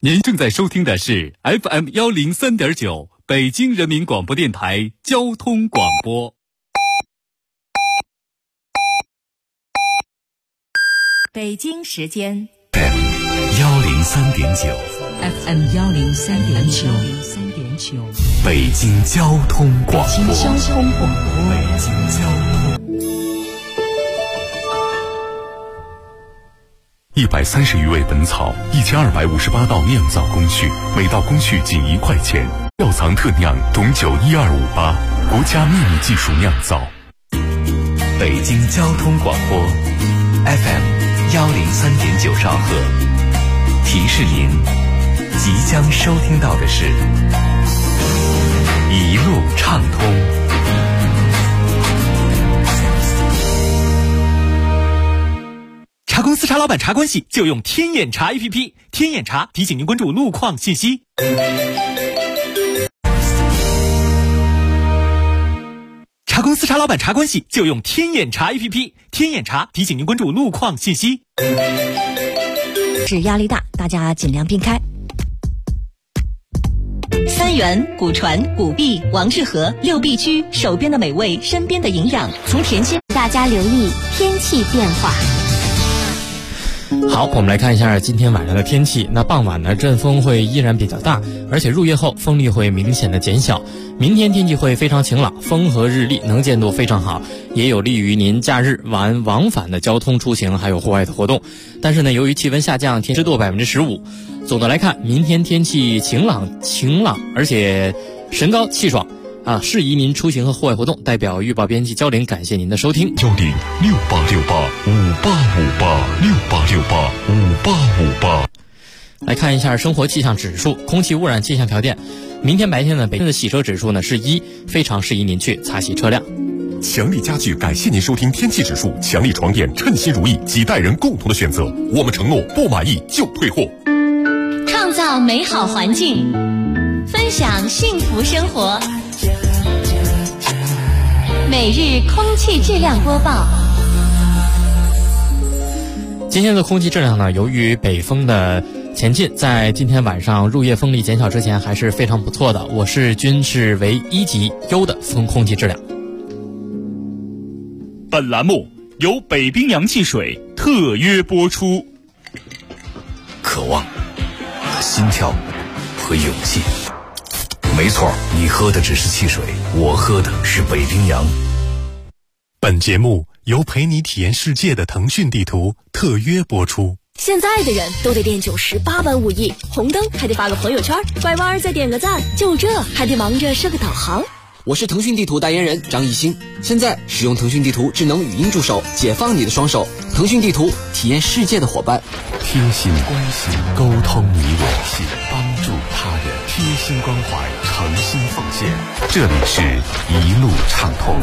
您正在收听的是 FM103.9 北京人民广播电台交通广播。 北京时间 FM103.9 FM103.9 北京交通广播。130余味本草，1258道酿造工序，每道工序仅1块钱。窖藏特酿董酒12588，国家秘密技术酿造。北京交通广播 FM103.9兆赫，提示您即将收听到的是一路畅通。 茶公司茶老板茶关系就用天眼查 APP， 天眼查提醒您关注路况信息。茶公司茶老板茶关系就用天眼查 APP， 天眼查提醒您关注路况信息。 是压力大，大家尽量避开。三元、古传、古币、王致和6必居，手边的美味，身边的营养，从甜心。 大家留意天气变化。 好，我们来看一下今天晚上的天气。那傍晚呢，阵风会依然比较大，而且入夜后风力会明显的减小。明天天气会非常晴朗，风和日丽，能见度非常好，也有利于您假日往返的交通出行还有户外的活动。但是呢，由于气温下降，天湿度15%。总的来看，明天天气晴朗，而且神高气爽。适宜您出行和户外活动。代表预报编辑焦玲感谢您的收听。106868586868来看一下生活气象指数，空气污染气象条件。明天白天呢，北京的洗车指数呢是1，非常适宜您去擦洗车辆。 强力家具感谢您收听天气指数，强力床垫称心如意，几代人共同的选择。我们承诺不满意就退货。 创造美好环境，分享幸福生活。每日空气质量播报。 今天的空气质量呢，由于北风的前进，在今天晚上入夜风力减小之前还是非常不错的。我市均是为1级优的空气质量。 本栏目由北冰洋汽水特约播出。 渴望和心跳和勇气。没错，你喝的只是汽水，我喝的是北冰洋。 本节目由陪你体验世界的腾讯地图特约播出。 现在的人都得练98般武艺，红灯还得发个朋友圈，拐弯再点个赞，就这还得忙着设个导航。 我是腾讯地图代言人张艺兴，现在使用腾讯地图智能语音助手，解放你的双手。腾讯地图，体验世界的伙伴。 贴心关心，沟通你我，帮助他人，贴心关怀，诚心奉献。这里是一路畅通。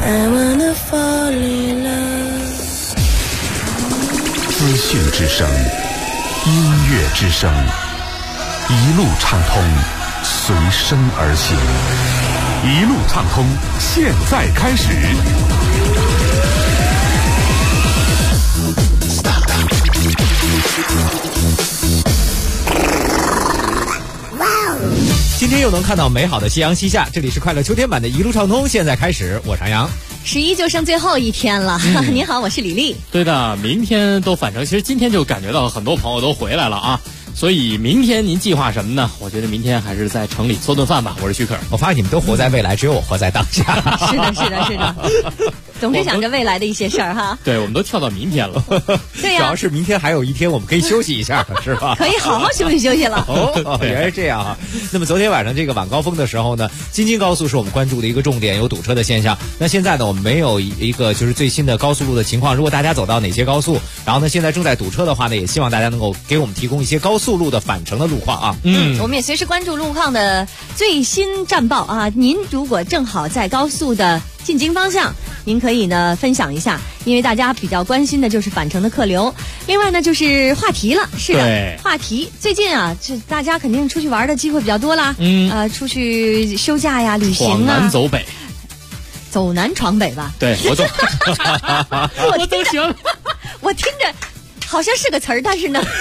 资讯之声，音乐之声，一路畅通，随声而行。 一路畅通，现在开始。 今天又能看到美好的夕阳西下，这里是快乐秋天版的一路畅通，现在开始，我是杨洋。 11就剩最后一天了，你好，我是李丽。 对的，明天都返程，其实今天就感觉到很多朋友都回来了啊。所以明天您计划什么呢？我觉得明天还是在城里搓顿饭吧。我是徐可。 我发现你们都活在未来，只有我活在当下。 是的，总是想着未来的一些事儿哈。 对，我们都跳到明天了。 对呀， 主要是明天还有一天我们可以休息一下，是吧？ 可以好好休息了。 原来是这样啊。那么昨天晚上这个晚高峰的时候呢，京津高速是我们关注的一个重点，有堵车的现象。那现在呢，我们没有一个就是最新的高速路的情况。如果大家走到哪些高速，然后呢现在正在堵车的话呢，也希望大家能够给我们提供一些高速路的返程的路况啊。 我们也随时关注路况的最新战报啊。您如果正好在高速的进京方向，您可以呢分享一下，因为大家比较关心的就是返程的客流。另外呢就是话题了，是的，话题最近啊，这大家肯定出去玩的机会比较多啦。出去休假呀，旅行啊， 闯南走北， 走南闯北吧。 对，我懂。我都行。 我听着好像是个词儿，但是呢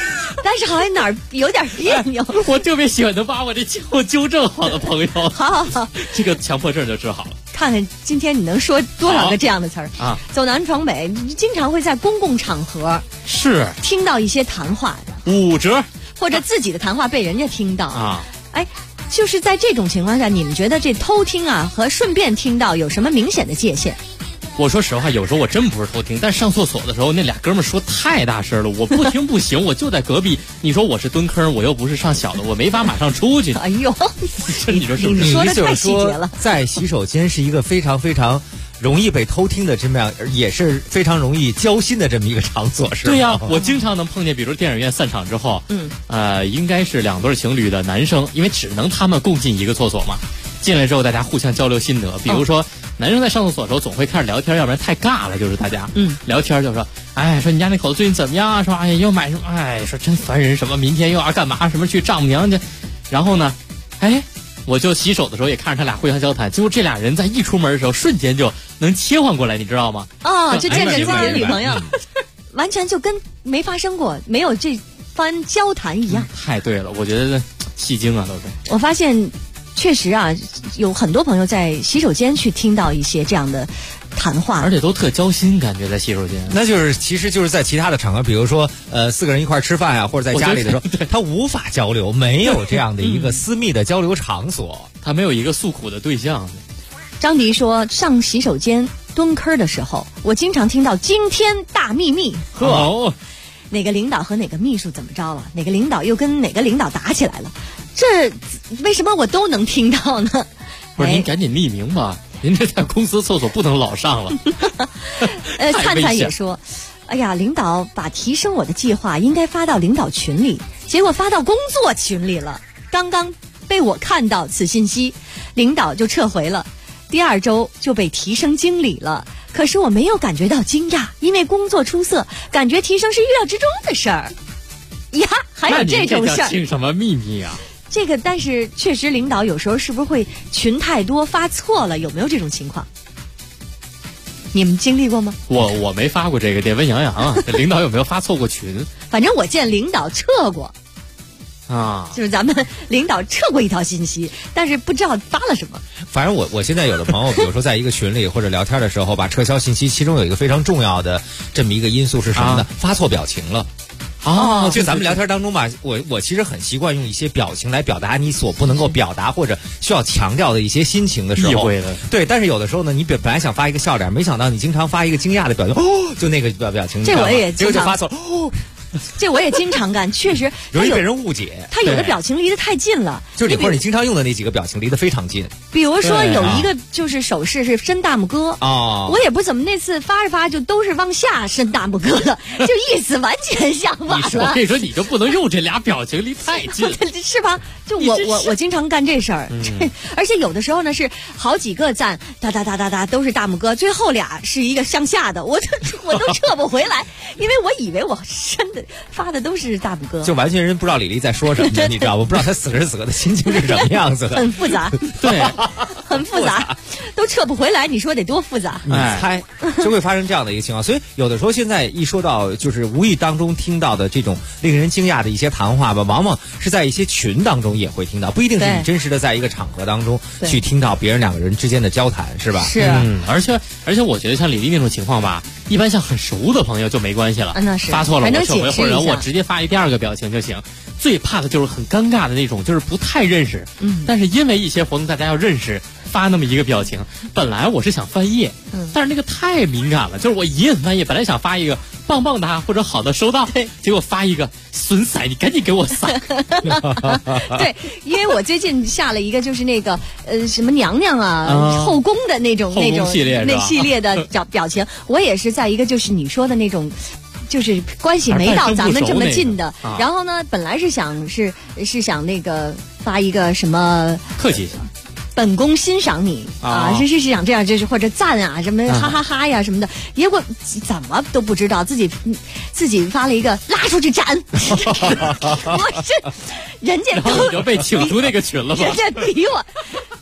但是好像哪儿有点别扭。 我特别喜欢能把我这纠正好的朋友。 好， 这个强迫症就治好了。 看看今天你能说多少个这样的词儿啊？ 走南闯北，你经常会在公共场合是听到一些谈话的 5折， 或者自己的谈话被人家听到啊。 哎，就是在这种情况下，你们觉得这偷听啊和顺便听到有什么明显的界限？ 我说实话，有时候我真不是偷听，但上厕所的时候那俩哥们儿说太大声了，我不听不行，我就在隔壁。你说我是蹲坑，我又不是上小的，我没法马上出去。 哎呦， 你说是不是？ 你说的太细节了。 在洗手间是一个非常非常容易被偷听的这么样，也是非常容易交心的这么一个场所，是吧？ 对呀，我经常能碰见，比如电影院散场之后，应该是2对情侣的男生，因为只能他们共进一个厕所嘛。进来之后，大家互相交流心得，比如说，男生在上厕所的时候总会开始聊天，要不然太尬了，就是大家聊天就说，哎，说你家那口子最近怎么样啊？说哎又买什么？哎，说真烦人，什么明天又要干嘛？什么去丈母娘家？然后呢，哎，我就洗手的时候也看着他俩互相交谈，结果这俩人在一出门的时候瞬间就能切换过来，你知道吗？ 哦，就见着自己的女朋友，完全就跟没发生过，没有这番交谈一样。 太对了，我觉得戏精啊都是。 我发现。确实啊，有很多朋友在洗手间去听到一些这样的谈话， 而且都特交心，感觉在洗手间。 那就是其实就是在其他的场合，比如说4个人一块吃饭啊，或者在家里的时候，他无法交流，没有这样的一个私密的交流场所， 他没有一个诉苦的对象。 张迪说，上洗手间蹲坑的时候，我经常听到惊天大秘密。 哦， 哪个领导和哪个秘书怎么着了？哪个领导又跟哪个领导打起来了？这为什么我都能听到呢？ 不是，您赶紧匿名吧，您这在公司厕所不能老上了。 灿灿也说，哎呀，领导把提升我的计划应该发到领导群里，结果发到工作群里了。刚刚被我看到此信息，领导就撤回了，第2周就被提升经理了。可是我没有感觉到惊讶，因为工作出色，感觉提升是预料之中的事儿。呀，还有这种事儿？ 听什么秘密啊？ 这个，但是确实领导有时候是不是会群太多发错了？有没有这种情况？你们经历过吗？ 我没发过这个，得问杨洋啊。这领导有没有发错过群？ 反正我见领导撤过啊， 就是咱们领导撤过一条信息，但是不知道发了什么。 反正我现在有的朋友，比如说在一个群里或者聊天的时候，把撤销信息，其中有一个非常重要的这么一个因素是什么呢？发错表情了。 哦， 就咱们聊天当中吧，我其实很习惯用一些表情来表达你所不能够表达或者需要强调的一些心情的时候， 意会的。 对，但是有的时候呢，你本来想发一个笑脸，没想到你经常发一个惊讶的表情，就那个表情， 这我也结果就发错了， 这我也经常干，确实容易被人误解。 他有的表情离得太近了， 就是或者你经常用的那几个表情离得非常近。 比如说有一个就是手势是伸大拇哥哦， 我也不怎么那次发着发就都是往下伸大拇哥的，就意思完全相反了。 我跟你说，你就不能用这俩表情离太近了， 是吧？就我经常干这事儿，而且有的时候呢是好几个赞，哒都是大拇哥，最后俩是一个向下的，我都撤不回来，因为我以为我伸的发的都是大拇哥， 就完全人不知道李丽在说什么，你知道？我不知道他此时此刻的心情是什么样子的， 很复杂， 对， 很复杂，都撤不回来，你说得多复杂？ 你猜就会发生这样的一个情况，所以有的时候现在一说到就是无意当中听到的这种令人惊讶的一些谈话吧，往往是在一些群当中也会听到，不一定是你真实的在一个场合当中去听到别人2个人之间的交谈，是吧？ 是， 而且我觉得像李丽那种情况吧，一般像很熟的朋友就没关系了， 那是发错了我撤回，或者我直接发一第2个表情就行。最怕的就是很尴尬的那种，就是不太认识，但是因为一些活动大家要认识，发那么一个表情。本来我是想翻页，但是那个太敏感了，就是我一摁翻页，本来想发一个棒棒哒或者好的收到，结果发一个损色，你赶紧给我撒。 对，因为我最近下了一个就是那个什么娘娘啊、后宫的那种系列的表情，我也是在一个就是你说的那种。就是关系没到咱们这么近的，然后呢，本来是想那个发一个什么客气一下， 本宫欣赏你啊，是想这样，就是或者赞啊什么哈哈哈呀什么的，结果怎么都不知道自己发了一个拉出去斩，我是人家然后你就被请出那个群了吧？ 人家比我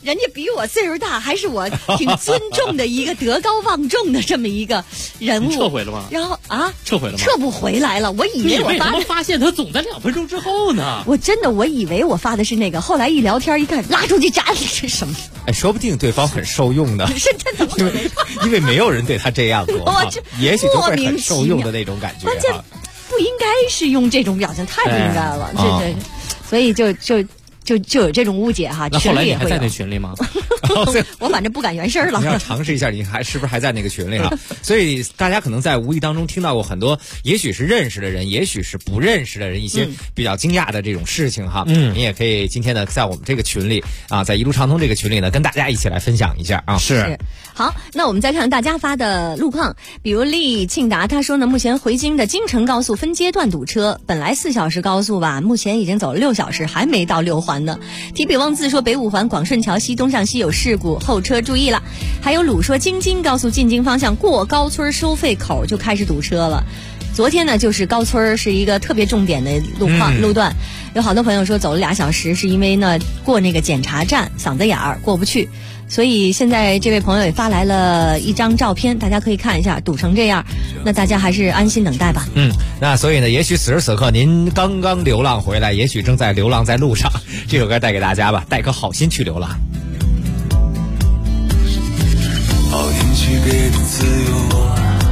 人家比我岁数大，还是我挺尊重的一个德高望重的这么一个人物。 撤回了吗？ 然后啊， 撤回了吗？ 撤不回来了。我以为我为什么发现他总在2分钟之后呢？ 我以为我发的是那个，后来一聊天一看，拉出去炸了是什么？ 哎，说不定对方很受用的， 是真的， 因为没有人对他这样过，也许就会很受用的那种感觉。 关键不应该是用这种表情，太不应该了，这，所以就有这种误解哈。 那后来你还在那群里吗？ 我反正不敢原声了。 你要尝试一下，你是不是还在那个群里啊？所以大家可能在无意当中听到过很多，也许是认识的人，也许是不认识的人，一些比较惊讶的这种事情哈。你也可以今天呢，在我们这个群里啊，在一路畅通这个群里呢，跟大家一起来分享一下啊。 是。好，那我们再看大家发的路况，比如厉庆达他说呢，目前回京的京承高速分阶段堵车，本来4小时高速吧，目前已经走了6小时，还没到6环呢。提笔忘字说北5环广顺桥西东向西有事故，后车注意了。还有鲁说京津高速进京方向过高村收费口就开始堵车了。昨天呢，就是高村是一个特别重点的路段，有好多朋友说走了2小时，是因为呢过那个检查站嗓子眼儿过不去。所以现在这位朋友也发来了一张照片，大家可以看一下，堵成这样，那大家还是安心等待吧。 那所以呢，也许此时此刻您刚刚流浪回来，也许正在流浪在路上，这首歌带给大家吧，带颗好心去流浪。 好运气给的自由，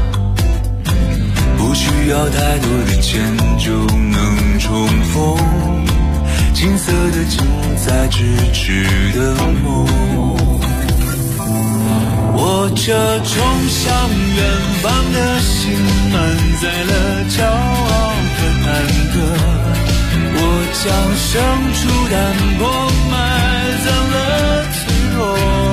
不需要太多的钱就能重逢，金色的近在咫尺的梦，我这冲向远方的心满载了骄傲和忐忑，我将生出淡泊，埋葬了脆弱，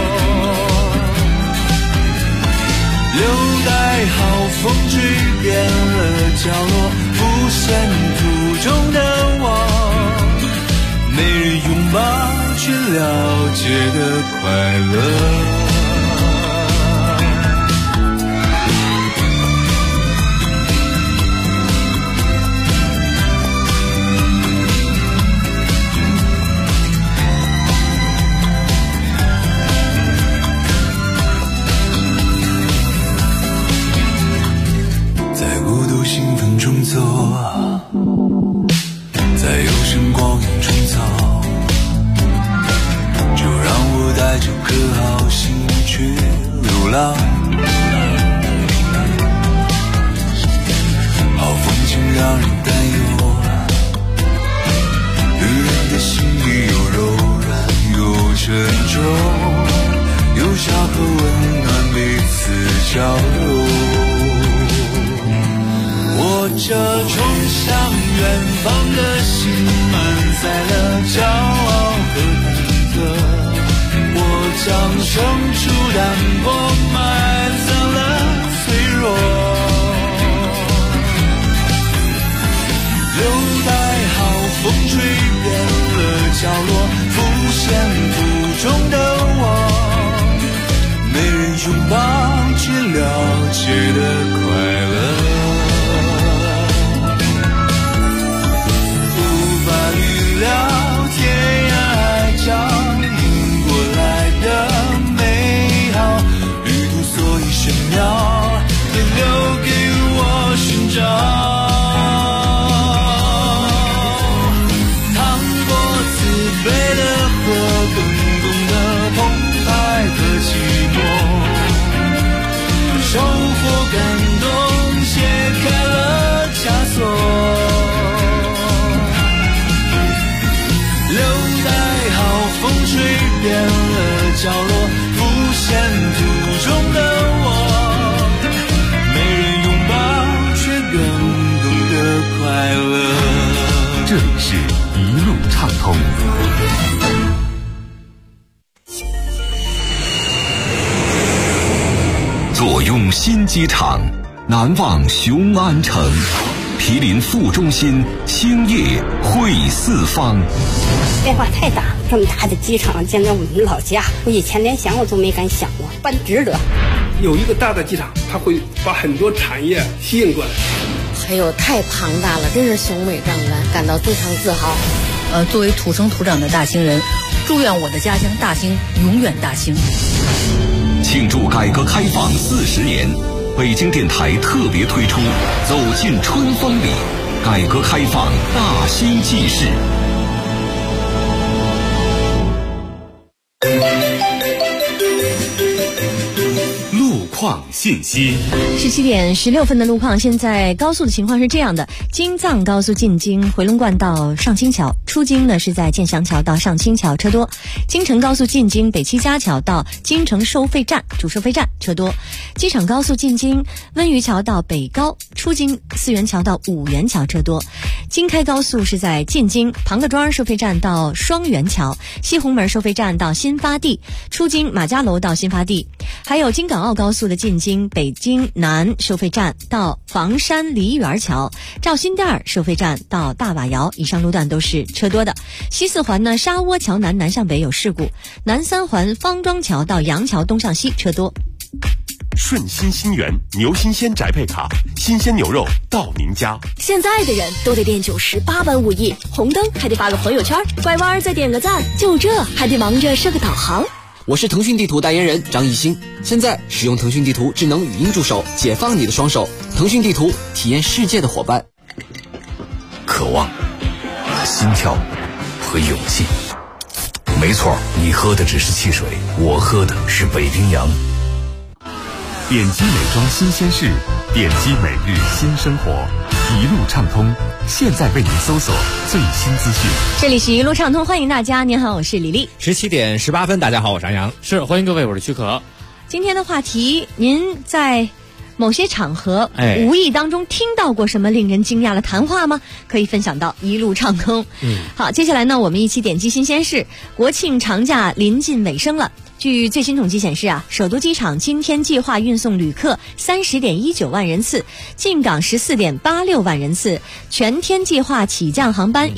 留待好风吹遍了角落，浮现途中的我，没人拥抱却了解的快乐。兴奋中走，在有生光影中走，就让我带着颗好心去流浪，好风景让人担忧，旅人的心里有柔软有沉重，有笑和温暖彼此交流，我这冲向远方的心满载了骄傲和忐忑，我将生出淡泊，埋葬了脆弱，留待好风吹遍了角落，浮现途中的我，没人拥抱却了解的快乐。预料天涯海角迎过来的美好，旅途所以玄妙，也留给我寻找。趟过慈悲的河，更懂得澎湃和寂寞，收获感动，解开了枷锁。风吹遍了角落，浮现途中的我，没人拥抱却更懂得快乐。 这里是一路畅通。左拥新机场，南望雄安城，毗邻副中心，兴业汇四方。 变化太大，这么大的机场建在我们老家，我以前连想我都没敢想过，办值得。 有一个大的机场，它会把很多产业吸引过来。 还有太庞大了，真是雄伟壮观，感到非常自豪。 作为土生土长的大兴人， 祝愿我的家乡大兴永远大兴。 庆祝改革开放40年，北京电台特别推出走进春风里，改革开放大兴纪事。 路况信息 ，17点16分的路况。现在高速的情况是这样的：京藏高速进京回龙观到上清桥，出京呢是在建祥桥到上清桥车多；京承高速进京北七家桥到京承收费站主收费站车多；机场高速进京温榆桥到北高，出京四元桥到五元桥车多；京开高速是在进京庞各庄收费站到双元桥，西红门收费站到新发地，出京马家楼到新发地。还有京港澳高速的进京北京南收费站到房山梨园桥，赵新店收费站到大瓦窑，以上路段都是车多的。西四环呢，沙窝桥南南向北有事故，南三环方庄桥到杨桥东向西车多。 顺心新源牛新鲜宅配卡，新鲜牛肉到您家。 现在的人都得练98般武艺，红灯还得发个朋友圈，拐弯再点个赞，就这还得忙着设个导航。 我是腾讯地图代言人张艺兴，现在使用腾讯地图智能语音助手，解放你的双手。腾讯地图，体验世界的伙伴。 渴望、心跳和勇气。没错，你喝的只是汽水，我喝的是北冰洋。 点击美妆新鲜事，点击每日新生活，一路畅通。现在为您搜索最新资讯。 这里是一路畅通，欢迎大家。您好，我是李丽。 17点18分，大家好，我是安阳。 是，欢迎各位，我是曲可。 今天的话题，您在某些场合无意当中听到过什么令人惊讶的谈话吗？可以分享到一路畅通。好，接下来呢，我们一起点击新鲜事。国庆长假临近尾声了。据最新统计显示啊，首都机场今天计划运送旅客30.19万人次，进港14.86万人次，全天计划起降航班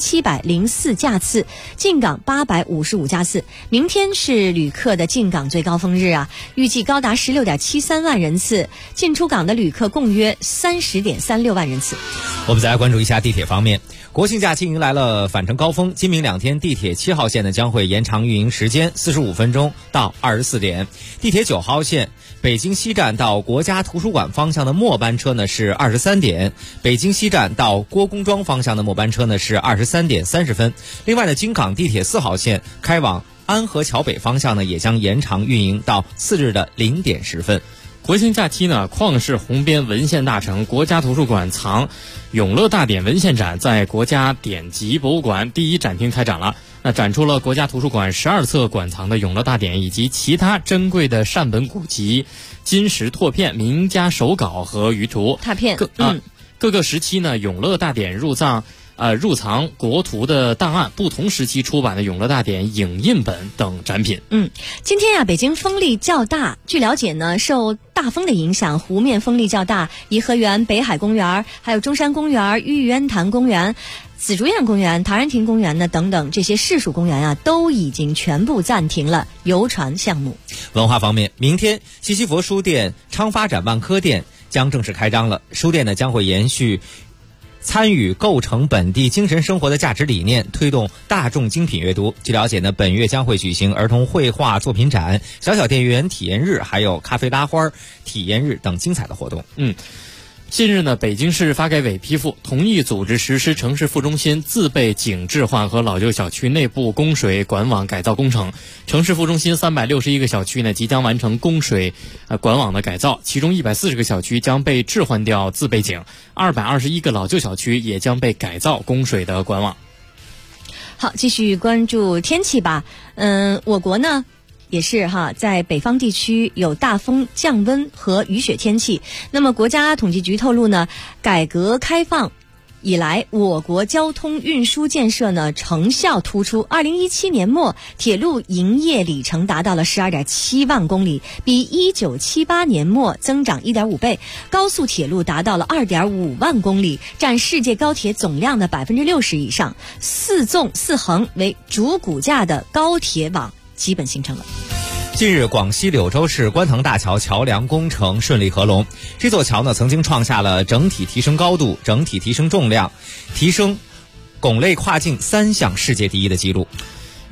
1704架次，进港855架次。明天是旅客的进港最高峰日啊，预计高达16.73万人次，进出港的旅客共约30.36万人次。 我们再来关注一下地铁方面。国庆假期迎来了返程高峰，今明2天地铁7号线呢将会延长运营时间45分钟到24点。地铁9号线北京西站到国家图书馆方向的末班车呢是23点，北京西站到郭公庄方向的末班车呢是23点30分。另外呢，京港地铁4号线开往安河桥北方向呢也将延长运营到次日的0点10分。 国庆假期呢，旷世鸿编文献大成国家图书馆藏永乐大典文献展在国家典籍博物馆第一展厅开展了。那展出了国家图书馆12册馆藏的永乐大典以及其他珍贵的善本古籍、金石拓片、名家手稿和舆图。 拓片。 各个时期呢，永乐大典入藏国图的档案，不同时期出版的永乐大典影印本等展品。 今天北京风力较大。据了解呢，受大风的影响，湖面风力较大，颐和园、北海公园、还有中山公园、玉渊潭公园、紫竹院公园、陶然亭公园呢等等这些市属公园啊，都已经全部暂停了游船项目。 文化方面，明天西西佛书店昌发展万科店将正式开张了。书店呢将会延续参与构成本地精神生活的价值理念，推动大众精品阅读。据了解呢，本月将会举行儿童绘画作品展、小小店员体验日，还有咖啡拉花体验日等精彩的活动。 近日呢，北京市发改委批复同意组织实施城市副中心自备井置换和老旧小区内部供水管网改造工程。城市副中心361个小区呢即将完成供水管网的改造，其中140个小区将被置换掉自备井，221个老旧小区也将被改造供水的管网。 好，继续关注天气吧。我国呢也是在北方地区有大风、降温和雨雪天气。那么国家统计局透露呢，改革开放以来，我国交通运输建设呢成效突出。2017年末，铁路营业里程达到了12.7万公里，比1978年末增长1.5倍。高速铁路达到了2.5万公里，占世界高铁总量的60%以上。4纵4横为主骨架的高铁网基本形成了。 近日，广西柳州市观塘大桥桥梁工程顺利合龙。这座桥呢，曾经创下了整体提升高度、整体提升重量、提升拱类跨境3项世界第一的纪录。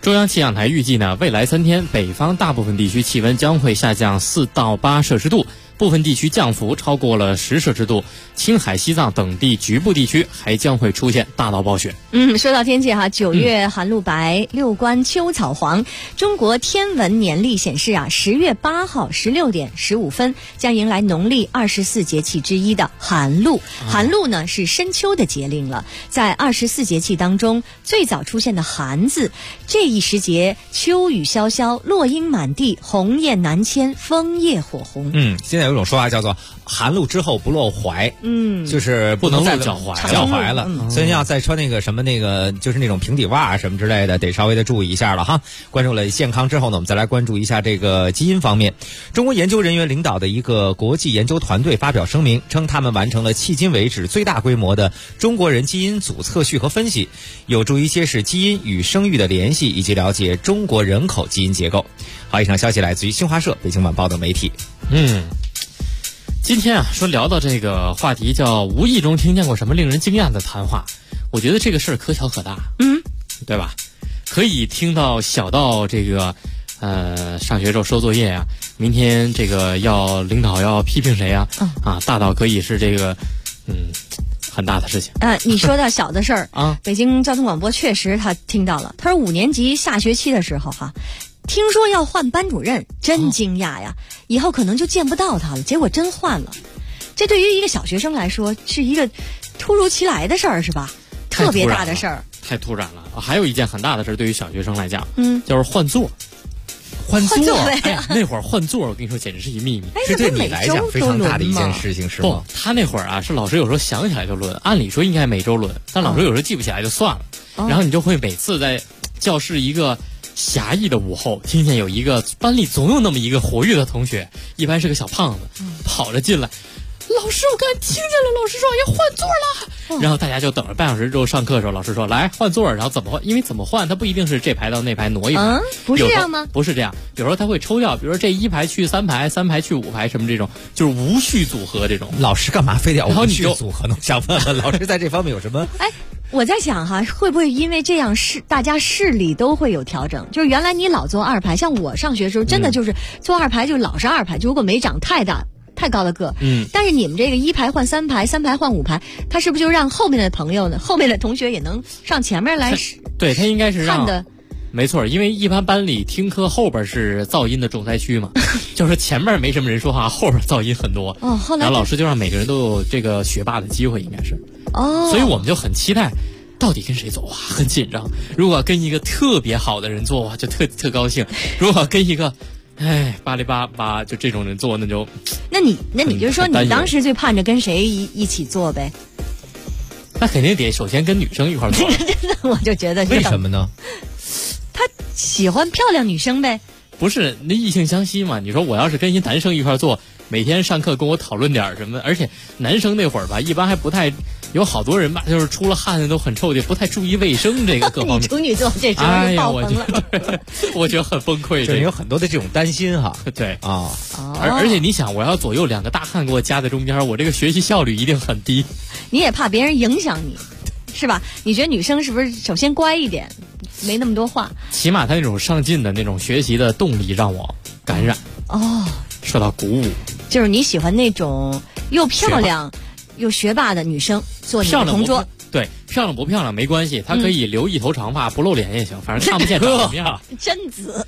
中央气象台预计呢，未来3天北方大部分地区气温将会下降4到8摄氏度，部分地区降幅超过了10摄氏度，青海、西藏等地局部地区还将会出现大到暴雪。 说到天气哈，9月寒露白，六关秋草黄。中国天文年历显示啊，10月8号16点15分将迎来农历24节气之一的寒露。寒露呢是深秋的节令了，在24节气当中最早出现的寒字，这一时节秋雨潇潇，落英满地，鸿雁南迁，枫叶火红。 现在有一种说法叫做寒露之后不露踝，就是不能再脚踝了，所以要再穿那个什么那个就是那种平底袜什么之类的，得稍微的注意一下了哈。关注了健康之后呢，我们再来关注一下这个基因方面。中国研究人员领导的一个国际研究团队发表声明称，他们完成了迄今为止最大规模的中国人基因组测序和分析，有助于揭示基因与生育的联系，以及了解中国人口基因结构。好，以上消息来自于新华社、北京晚报等媒体。 今天啊，聊到这个话题叫无意中听见过什么令人惊讶的谈话，我觉得这个事儿可小可大，对吧？可以听到小到这个上学时候收作业呀，明天这个领导要批评谁呀，大到可以是这个很大的事情。 你说到小的事儿啊，北京交通广播确实他听到了，他说5年级下学期的时候听说要换班主任，真惊讶呀！以后可能就见不到他了。结果真换了，这对于一个小学生来说是一个突如其来的事儿，是吧？特别大的事儿， 太突然了。还有一件很大的事儿，对于小学生来讲，就是换座。 换座， 那会儿换座，我跟你说简直是一秘密。 这对你来讲非常大的一件事情，是吗？ 不，他那会儿是老师有时候想起来就轮，按理说应该每周轮，但老师有时候记不起来就算了。然后你就会每次在教室一个狭义的午后，听见有一个班里总有那么一个活跃的同学，一般是个小胖子，跑着进来，老师，我刚才听见了，老师说要换座了。然后大家就等着半小时之后上课的时候，老师说来换座，然后怎么换？因为怎么换，它不一定是这排到那排挪一排， 不是这样吗？ 不是这样，有时候他会抽掉，比如说这1排去3排，3排去5排，什么这种，就是无序组合这种。 老师干嘛非得要无序组合呢？想问问老师在这方面有什么？ 我在想会不会因为这样大家视力都会有调整？就是原来你老坐2排，像我上学的时候真的就是坐2排就老是2排，就如果没长太高的个，但是你们这个1排换3排，3排换5排，他是不是就让后面的朋友呢，后面的同学也能上前面来？ 对，他应该是让看的。 没错，因为一般班里听课后边是噪音的重灾区嘛，就是前面没什么人说话，后边噪音很多。后来然后老师就让每个人都有这个学霸的机会，应该是。所以我们就很期待，到底跟谁走很紧张。如果跟一个特别好的人做就特高兴；如果跟一个巴里巴巴就这种人做，那就那你就说你当时最盼着跟谁一起做呗？ 那肯定得首先跟女生一块做。 那我就觉得为什么呢？ 他喜欢漂亮女生呗。 不是，那异性相吸嘛。你说我要是跟一男生一块做，每天上课跟我讨论点什么，而且男生那会儿一般还不太，有好多人就是出了汗都很臭的，不太注意卫生这个各方面。 你处女座这时候就爆棚了。 我觉得很崩溃。 有很多的这种担心对而且你想，我要左右2个大汉给我夹在中间，我这个学习效率一定很低。 你也怕别人影响你，是吧？你觉得女生是不是首先乖一点，没那么多话？ 起码她那种上进的那种学习的动力让我感染，受到鼓舞。 就是你喜欢那种又漂亮又学霸的女生做你的同桌。 对，漂亮不漂亮没关系，她可以留一头长发，不露脸也行，反正看不见长什么样。 贞子。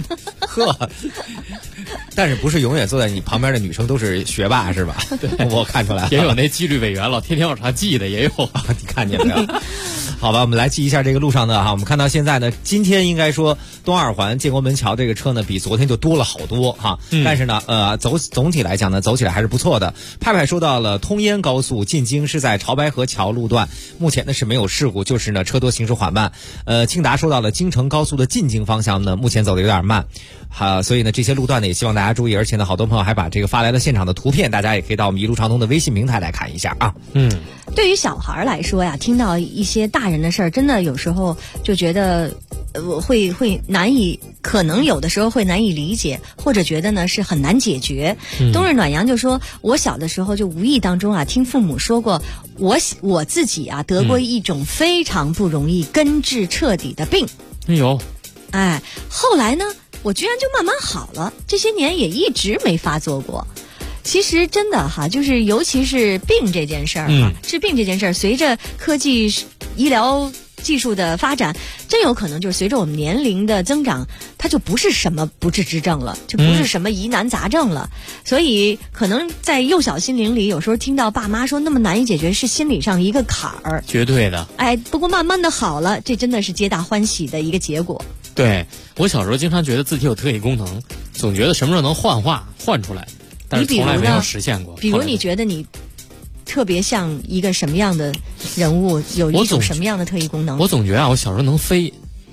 但是不是永远坐在你旁边的女生都是学霸是吧？对，我看出来了。 也有那纪律委员老天天往上记的也有。 你看见没有？好吧，我们来记一下这个路上的我们看到现在呢，今天应该说东二环建国门桥这个车呢比昨天就多了好多但是呢总体来讲呢走起来还是不错的。派说到了通燕高速进京是在潮白河桥路段，目前呢是没有事故，就是呢车多行驶缓慢。庆达说到了京承高速的进京方向呢目前走的有点慢。所以呢这些路段呢也希望大家注意，而且呢好多朋友还把这个发来了现场的图片，大家也可以到我们一路畅通的微信平台来看一下对于小孩来说呀，听到一些大人的事儿，真的有时候就觉得会难以，可能有的时候会难以理解，或者觉得呢是很难解决。冬日暖阳就说，我小的时候就无意当中听父母说过，我自己得过一种非常不容易根治彻底的病。 哎，后来呢，我居然就慢慢好了，这些年也一直没发作过。其实真的哈，就是尤其是病这件事儿哈，治病这件事儿，随着科技医疗技术的发展，真有可能就是随着我们年龄的增长，它就不是什么不治之症了，就不是什么疑难杂症了。所以可能在幼小心灵里，有时候听到爸妈说那么难以解决，是心理上一个坎儿。 绝对的。 哎，不过慢慢的好了，这真的是皆大欢喜的一个结果。 对，我小时候经常觉得字体有特异功能，总觉得什么时候能幻化换出来，但是从来没有实现过。 比如你觉得你特别像一个什么样的人物，有一种什么样的特异功能？ 我总觉得我小时候能飞。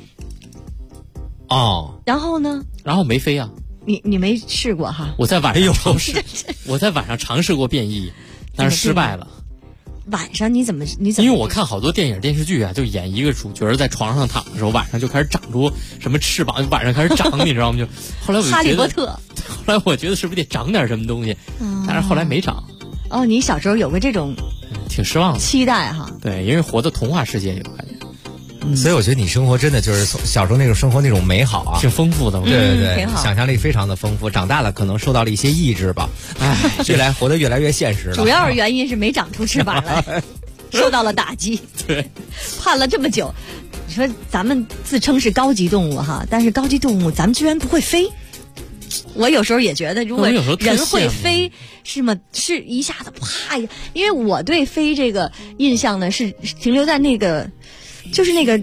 哦。 然后呢？ 然后没飞啊。 你没试过哈？ 我在晚上尝试，我在晚上尝试过变异，但是失败了。 晚上你怎么？ 因为我看好多电影电视剧啊，就演一个主角在床上躺的时候，晚上就开始长出什么翅膀，晚上开始长，你知道吗？就后来我就觉得哈利波特。 后来我觉得是不是得长点什么东西，但是后来没长。 哦，你小时候有过这种， 挺失望的期待哈。 对，因为活在童话世界里，我感觉。 所以我觉得你生活真的就是小时候那种生活那种美好啊， 挺丰富的。 对对对，想象力非常的丰富。长大了可能受到了一些抑制吧，活得越来越现实了。 主要是原因是没长出翅膀来，受到了打击。 对， 盼了这么久，你说咱们自称是高级动物哈，但是高级动物咱们居然不会飞。我有时候也觉得，如果人会飞，是吗？是一下子啪一下，因为我对飞这个印象呢是停留在那个，就是那个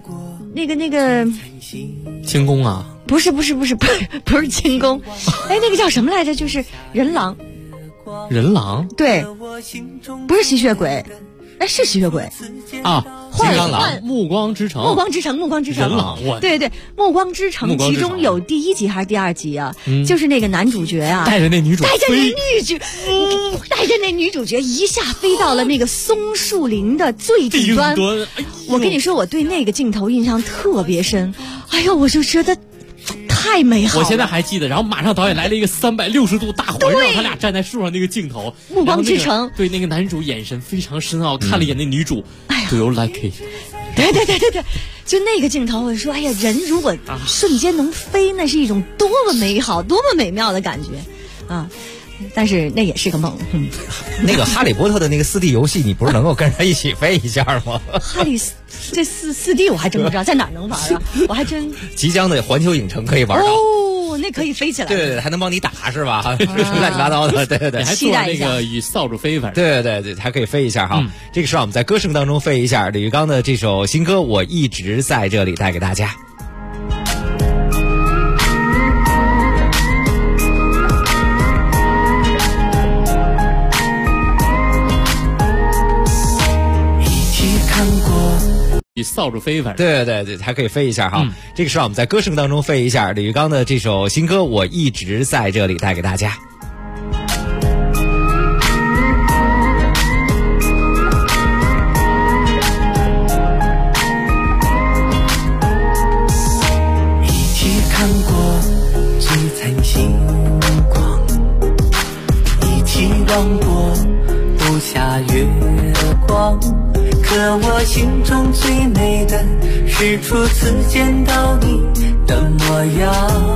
轻功啊？ 不是轻功，哎，那个叫什么来着？就是人狼。 人狼？ 对，不是吸血鬼，哎，是吸血鬼啊。金刚狼，暮光之城， 人狼， 对对，暮光之城，其中有第1集还是第2集啊？就是那个男主角啊， 带着那女主角一下飞到了那个松树林的最顶端。我跟你说，我对那个镜头印象特别深。哎呦，我就觉得太美好了。 我现在还记得，然后马上导演来了一个360度大环，让他俩站在树上那个镜头， 暮光之城。 对，那个男主眼神非常深奥，看了一眼那女主。Do you like it？ 对，就那个镜头，我说，哎呀，人如果瞬间能飞，那是一种多么美好、多么美妙的感觉啊！但是那也是个梦。 那个哈利波特的那个4D 游戏，你不是能够跟人一起飞一下吗？ 这4D 我还真不知道在哪儿能玩啊！我还真即将的环球影城可以玩到。 哦，那可以飞起来。 对，还能帮你打是吧？乱七八糟的，对。 你还做那个以扫帚飞，反正对，还可以飞一下哈。这个是让我们在歌声当中飞一下。李玉刚的这首新歌《我一直在这里》带给大家。 以扫帚飞，反正对，还可以飞一下哈。这个是让我们在歌声当中飞一下。李玉刚的这首新歌《我一直在这里》带给大家。 一起看过璀璨星光，一起望过不下月光。可我心中最美的是初次见到你的模样，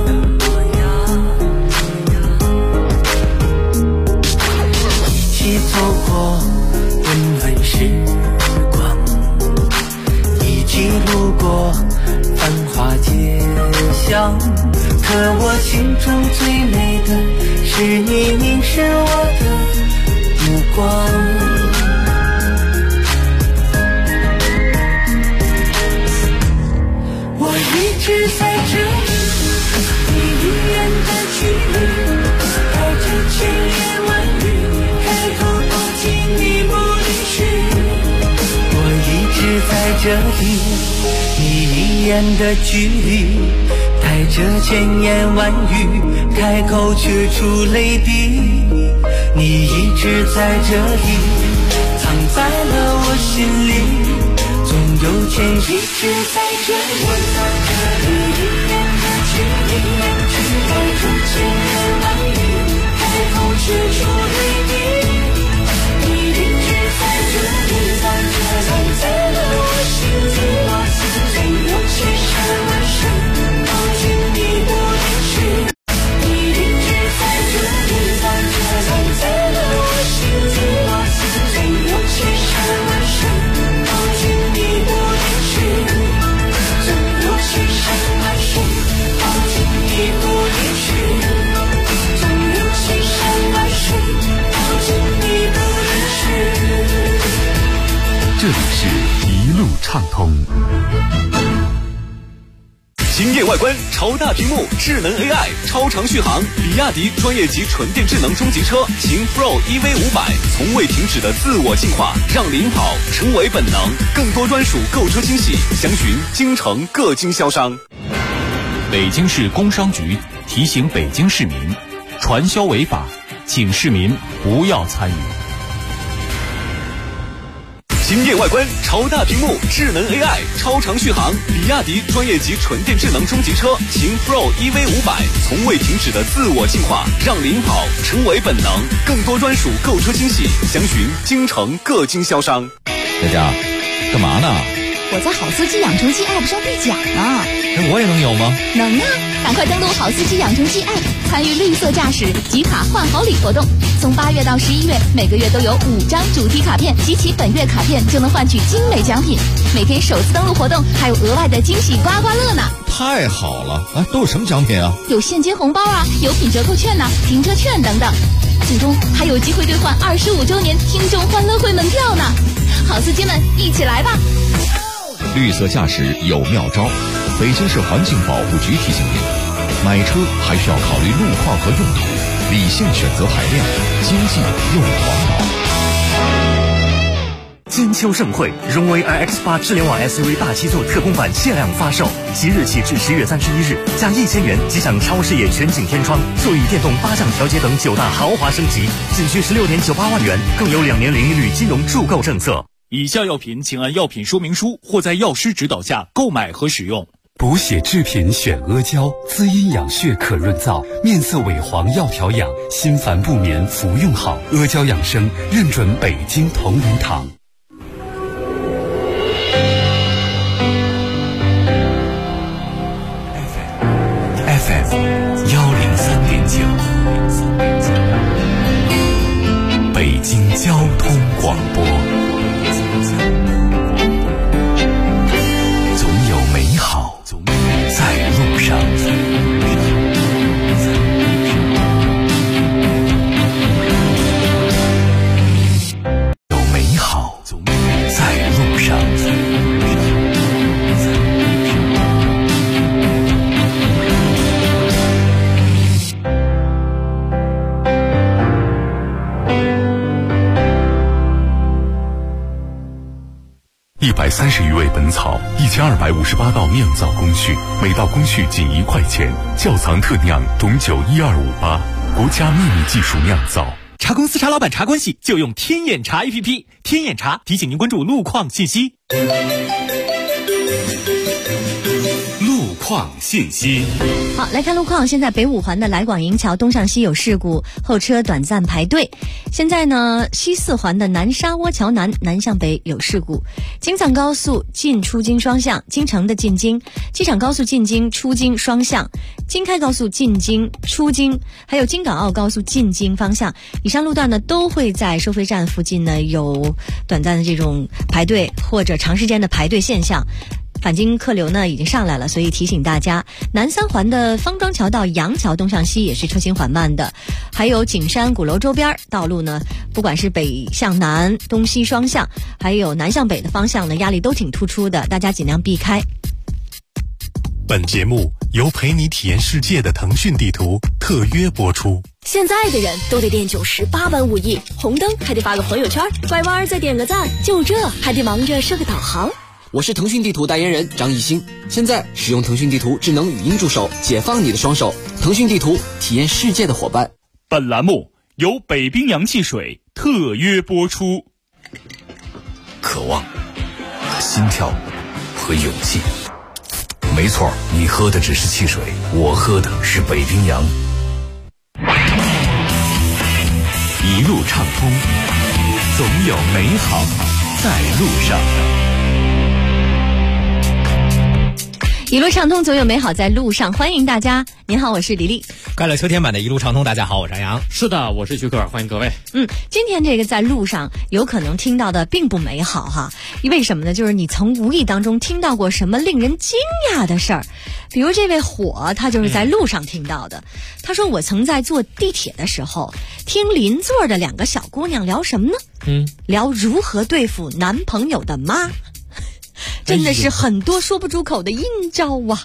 一起走过温暖时光，一起路过繁华街巷。可我心中最美的是你凝视我的目光。一直在这里，你一眼的距离，带着千言万语，开口不进你不离去。我一直在这里，你一眼的距离，带着千言万语，开口却出泪滴。你一直在这里，藏在了我心里，总有天一直在这里。一眼的距离，带着千言万语，开口却出泪滴。你一直在这里，藏在了我心里，总有千山万水， 通。 惊艳外观，超大屏幕，智能 AI， 超长续航，比亚迪专业级纯电智能中级车秦 Pro EV500，从未停止的自我进化，让领跑成为本能。更多专属购车惊喜，详询京城各经销商。 北京市工商局提醒北京市民，传销违法，请市民不要参与。 惊艳外观，超大屏幕，智能 AI， 超长续航，比亚迪专业级纯电智能中级车秦 Pro EV500， 从未停止的自我进化，让领跑成为本能。更多专属购车惊喜，详询京城各经销商。 佳佳，干嘛呢？ 我在好司机养成记 App 上兑奖呢。 我也能有吗？ 能啊！赶快登录好司机养成记 App， 参与绿色驾驶集卡换好礼活动。从8月到11月，每个月都有5张主题卡片，集齐本月卡片就能换取精美奖品。每天首次登录活动还有额外的惊喜刮刮乐呢！ 太好了！都有什么奖品啊？ 有现金红包啊，有品折扣券呐，停车券等等。最终还有机会兑换25周年听众欢乐会门票呢！好司机们，一起来吧！ 绿色驾驶有妙招，北京市环境保护局提醒您：买车还需要考虑路况和用途，理性选择排量，经济又环保。 金秋盛会，荣威 iX8 智联网 SUV 大7座特供版限量发售，即日起至10月31日，加1000元即享超视野全景天窗、座椅电动8项调节等9大豪华升级，仅需16.98万元，更有2年零利率金融助购政策。 以下药品请按药品说明书或在药师指导下购买和使用。 补血制品选阿胶，滋阴养血可润燥，面色萎黄要调养，心烦不眠服用好。阿胶养生认准北京同仁堂。FM 103.9，北京交通广播。总有美好在路上。有美好在路上。130余味本草，1258道酿造工序，每道工序仅1块钱。窖藏特酿董酒12588，国家秘密技术酿造。 茶公司茶老板茶关系就用天眼查 APP， 天眼查提醒您关注路况信息。 路况信息。 好，来看路况。现在北五环的来广营桥东上西有事故，后车短暂排队。现在呢，西四环的南沙窝桥南南向北有事故。京藏高速进出京双向，京城的进京，机场高速进京出京双向，京开高速进京出京，还有京港澳高速进京方向。以上路段呢，都会在收费站附近呢有短暂的这种排队或者长时间的排队现象。返京客流呢已经上来了，所以提醒大家，南三环的方庄桥到杨桥东上西也是车行缓慢的，还有景山鼓楼周边道路呢，不管是北向南、东西双向，还有南向北的方向呢，压力都挺突出的，大家尽量避开。 本节目由陪你体验世界的腾讯地图特约播出。 现在的人都得练98般武艺，红灯还得发个朋友圈，拐弯再点个赞，就这还得忙着设个导航。 我是腾讯地图代言人张艺兴，现在使用腾讯地图智能语音助手，解放你的双手。腾讯地图，体验世界的伙伴。 本栏目由北冰洋汽水特约播出。 渴望、心跳和勇气。没错，你喝的只是汽水，我喝的是北冰洋。 一路畅通，总有美好在路上。 一路畅通，总有美好在路上。欢迎大家，您好，我是李丽。 快乐秋天版的一路畅通，大家好，我是张扬。 是的，我是徐克，欢迎各位。 今天这个在路上有可能听到的并不美好哈，为什么呢？就是你从无意当中听到过什么令人惊讶的事儿，比如这位火，他就是在路上听到的。他说：“我曾在坐地铁的时候，听邻座的2个小姑娘聊什么呢？聊如何对付男朋友的妈。” 真的是很多说不出口的阴招啊！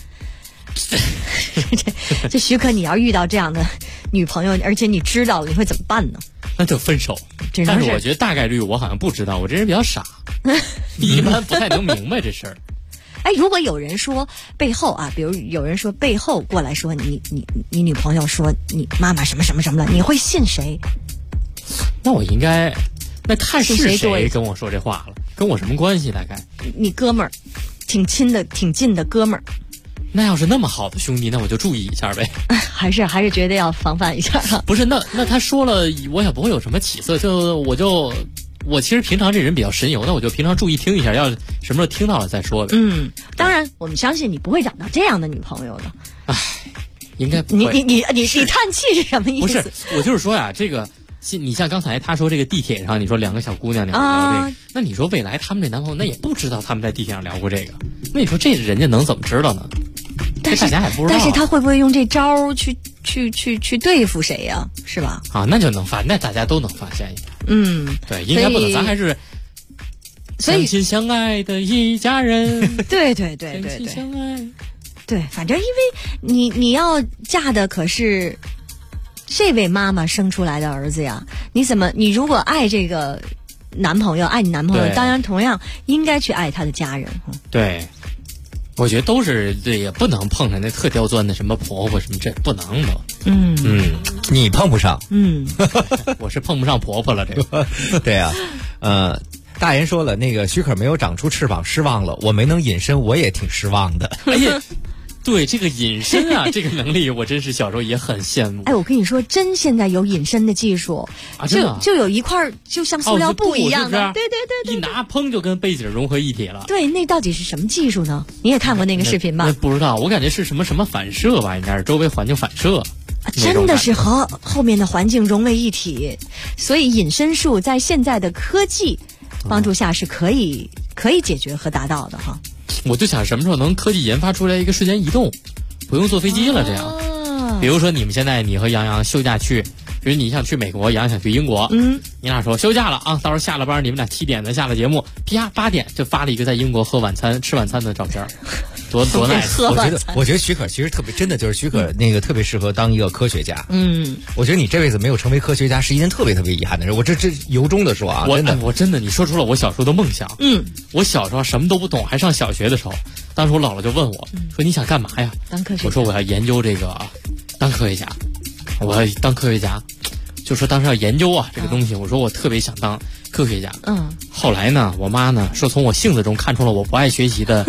这许可你要遇到这样的女朋友，而且你知道了，你会怎么办呢？ 那就分手。但是我觉得大概率我好像不知道，我这人比较傻，一般不太能明白这事儿。 哎，如果有人说背后啊，比如有人说背后过来说你女朋友说你妈妈什么什么什么了，你会信谁？ 那我应该，那看是谁跟我说这话了，跟我什么关系？大概你哥们儿，挺亲的、挺近的哥们儿。 那要是那么好的兄弟，那我就注意一下呗。 还是觉得要防范一下。 不是，那他说了，我也不会有什么起色。我其实平常这人比较神游，那我就平常注意听一下，要什么时候听到了再说呗。 当然，我们相信你不会找到这样的女朋友的。 唉，应该不会。 你叹气是什么意思？ 不是，我就是说呀，这个你像刚才他说这个地铁上，你说两个小姑娘聊这个，那你说未来他们这男朋友那也不知道他们在地铁上聊过这个，那你说这人家能怎么知道呢？ 但是大家也不知道。 但是他会不会用这招去对付谁呀？是吧？ 啊，那就能发，那大家都能发现一下。对，应该不能，咱还是相亲相爱的一家人。 对， 相亲相爱。 对，反正因为你要嫁的可是这位妈妈生出来的儿子呀，你如果爱这个男朋友，爱你男朋友，当然同样应该去爱他的家人。 对，我觉得都是对，也不能碰上那特刁钻的什么婆婆什么，这不能都。 你碰不上。 我是碰不上婆婆了，这个。 对啊，大人说了，那个许可没有长出翅膀，失望了。我没能隐身，我也挺失望的。 哎呀。对这个隐身啊，这个能力我真是小时候也很羡慕。 哎，我跟你说，现在有隐身的技术啊，真的就有一块就像塑料布一样的，对， 一拿砰就跟背景融合一体了。 对，那到底是什么技术呢？你也看过那个视频吧？ 不知道，我感觉是什么反射吧，应该是周围环境反射。 真的是和后面的环境融为一体，所以隐身术在现在的科技帮助下是可以解决和达到的哈。 我就想什么时候能科技研发出来一个瞬间移动，不用坐飞机了这样。比如说你们现在你和杨洋休假去，比如你想去美国，杨洋想去英国，你俩说休假了啊，到时候下了班你们俩7点的下了节目，啪8点就发了一个在英国吃晚餐的照片。多 nice！ 我觉得许可其实特别真的就是许可那个特别适合当一个科学家。我觉得你这辈子没有成为科学家是一件特别遗憾的事。我这由衷的说啊， 我真的你说出了我小时候的梦想。我小时候什么都不懂，还上小学的时候，当时我姥姥就问我说你想干嘛呀？ 当科学家。 我说我要研究这个当科学家，我要当科学家。就说当时要研究这个东西，我说我特别想当科学家。后来呢，我妈呢说从我性子中看出了我不爱学习的。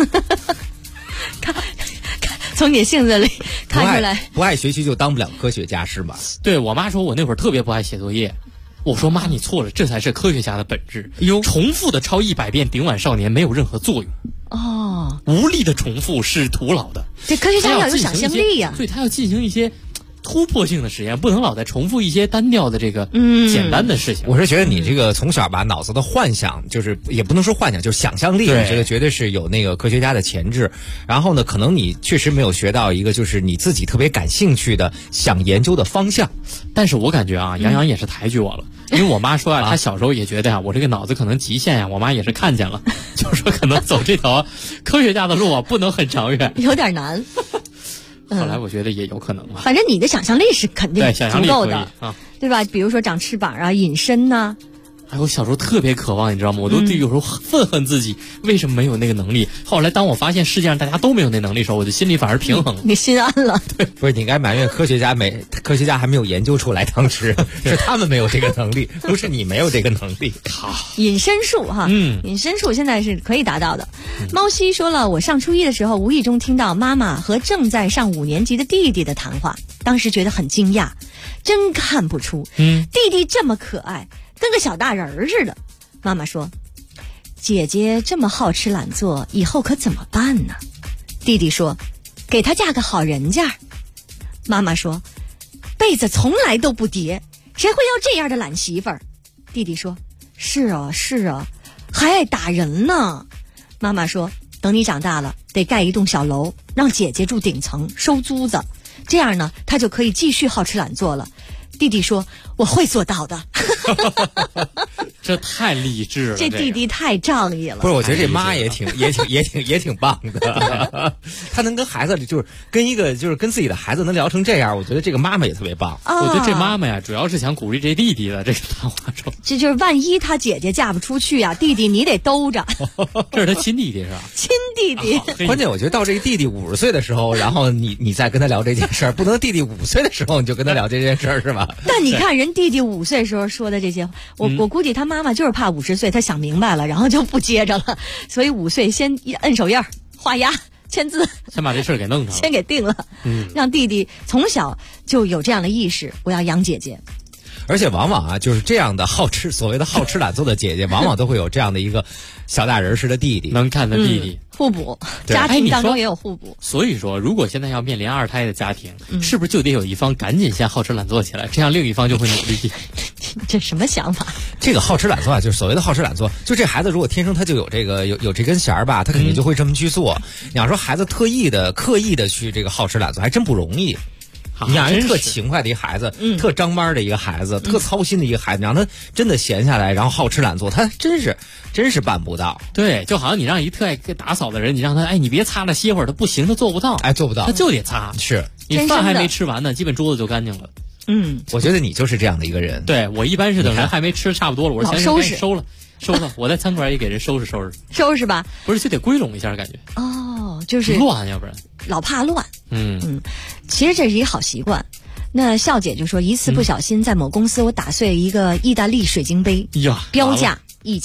从你性子里看出来， 不爱学习就当不了科学家是吗？ 对，我妈说我那会儿特别不爱写作业。我说妈，你错了，这才是科学家的本质。重复的抄100遍顶碗少年没有任何作用。无力的重复是徒劳的。 这科学家要有想象力呀。 对，他要进行一些突破性的实验，不能老在重复一些单调的这个简单的事情。 我是觉得你这个从小把脑子的幻想，就是也不能说幻想，就是想象力，我觉得绝对是有那个科学家的潜质。然后呢，可能你确实没有学到一个就是你自己特别感兴趣的想研究的方向。 但是我感觉杨洋也是抬举我了，因为我妈说她小时候也觉得我这个脑子可能极限呀，我妈也是看见了，就是说可能走这条科学家的路不能很长远， 有点难。 后来我觉得也有可能吧。 反正你的想象力是肯定足够的，对吧？比如说长翅膀隐身呐。 哎，我小时候特别渴望，你知道吗？我都有时候愤恨自己为什么没有那个能力。后来当我发现世界上大家都没有那能力的时候，我的心里反而平衡了。 你心安了。 对，不是你应该埋怨科学家还没有研究出来，当时是他们没有这个能力，不是你没有这个能力。 好， 隐身术隐身术现在是可以达到的。猫西说了，我上初一的时候无意中听到妈妈和正在上5年级的弟弟的谈话，当时觉得很惊讶，真看不出弟弟这么可爱，跟个小大人似的。妈妈说，姐姐这么好吃懒做，以后可怎么办呢？弟弟说，给她嫁个好人家。妈妈说，被子从来都不叠，谁会要这样的懒媳妇儿？弟弟说，是啊，还爱打人呢。妈妈说，等你长大了，得盖一栋小楼，让姐姐住顶层收租子，这样呢，她就可以继续好吃懒做了。弟弟说，我会做到的。 这太励志了。 这弟弟太仗义了。 不是，我觉得这妈也挺棒的。她能跟孩子就是跟自己的孩子能聊成这样，我觉得这个妈妈也特别棒。 我觉得这妈妈呀，主要是想鼓励这弟弟的这个谈话中。 这就是万一他姐姐嫁不出去呀，弟弟你得兜着。 这是他亲弟弟是吧？ 亲弟弟。 关键我觉得到这个弟弟50岁的时候，然后你再跟他聊这件事儿，不能弟弟5岁的时候你就跟他聊这件事儿是吧？ 但你看人弟弟5岁时候说的这些，我估计他妈妈就是怕50岁他想明白了，然后就不接着了，所以5岁先摁手印、画押、签字， 先把这事儿给弄上了， 先给定了，让弟弟从小就有这样的意识，我要养姐姐。 而且往往啊，就是这样的所谓的好吃懒做的姐姐，往往都会有这样的一个小大人似的弟弟， 能看的弟弟， 互补，家庭当中也有互补。 所以说，如果现在要面临2胎的家庭，是不是就得有一方赶紧先好吃懒做起来，这样另一方就会努力？ 这什么想法？ 这个好吃懒做啊，就是所谓的好吃懒做，就这孩子如果天生他就有这个有这根弦儿吧，他肯定就会这么去做。你要说孩子刻意的去这个好吃懒做，还真不容易。你让人特勤快的一孩子，特张班的一个孩子，特操心的一个孩子，让他真的闲下来，然后好吃懒做，他真是办不到。 对，就好像你让一特爱打扫的人，你让他你别擦了，歇会儿，他不行，他做不到， 做不到， 他就得擦。 是你饭还没吃完呢，基本桌子就干净了。 我觉得你就是这样的一个人。 对，我一般是等人还没吃差不多了，我说先收拾收了，我在餐馆也给人收拾吧。不是就得归拢一下感觉。 就是乱，要不然老怕乱。其实这是一个好习惯。那笑姐就说，一次不小心在某公司我打碎一个意大利水晶杯，标价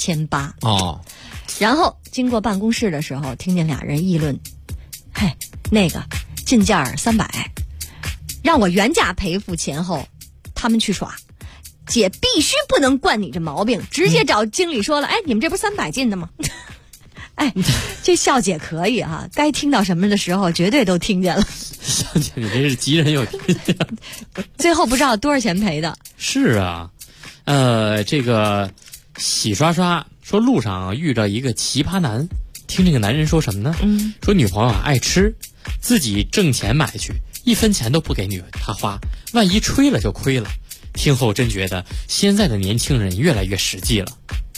1800。然后经过办公室的时候，听见俩人议论，嘿，那个进件300，让我原价赔付前后，他们去耍。姐必须不能惯你这毛病，直接找经理说了，你们这不是300进的吗？这笑姐可以哈，该听到什么的时候绝对都听见了。 笑姐，你这是急人有听见。 最后不知道多少钱赔的。 是啊，这个洗刷刷说路上遇到一个奇葩男，听这个男人说什么呢？说女朋友爱吃，自己挣钱买去，1分钱都不给他花，万一吹了就亏了。听后真觉得现在的年轻人越来越实际了。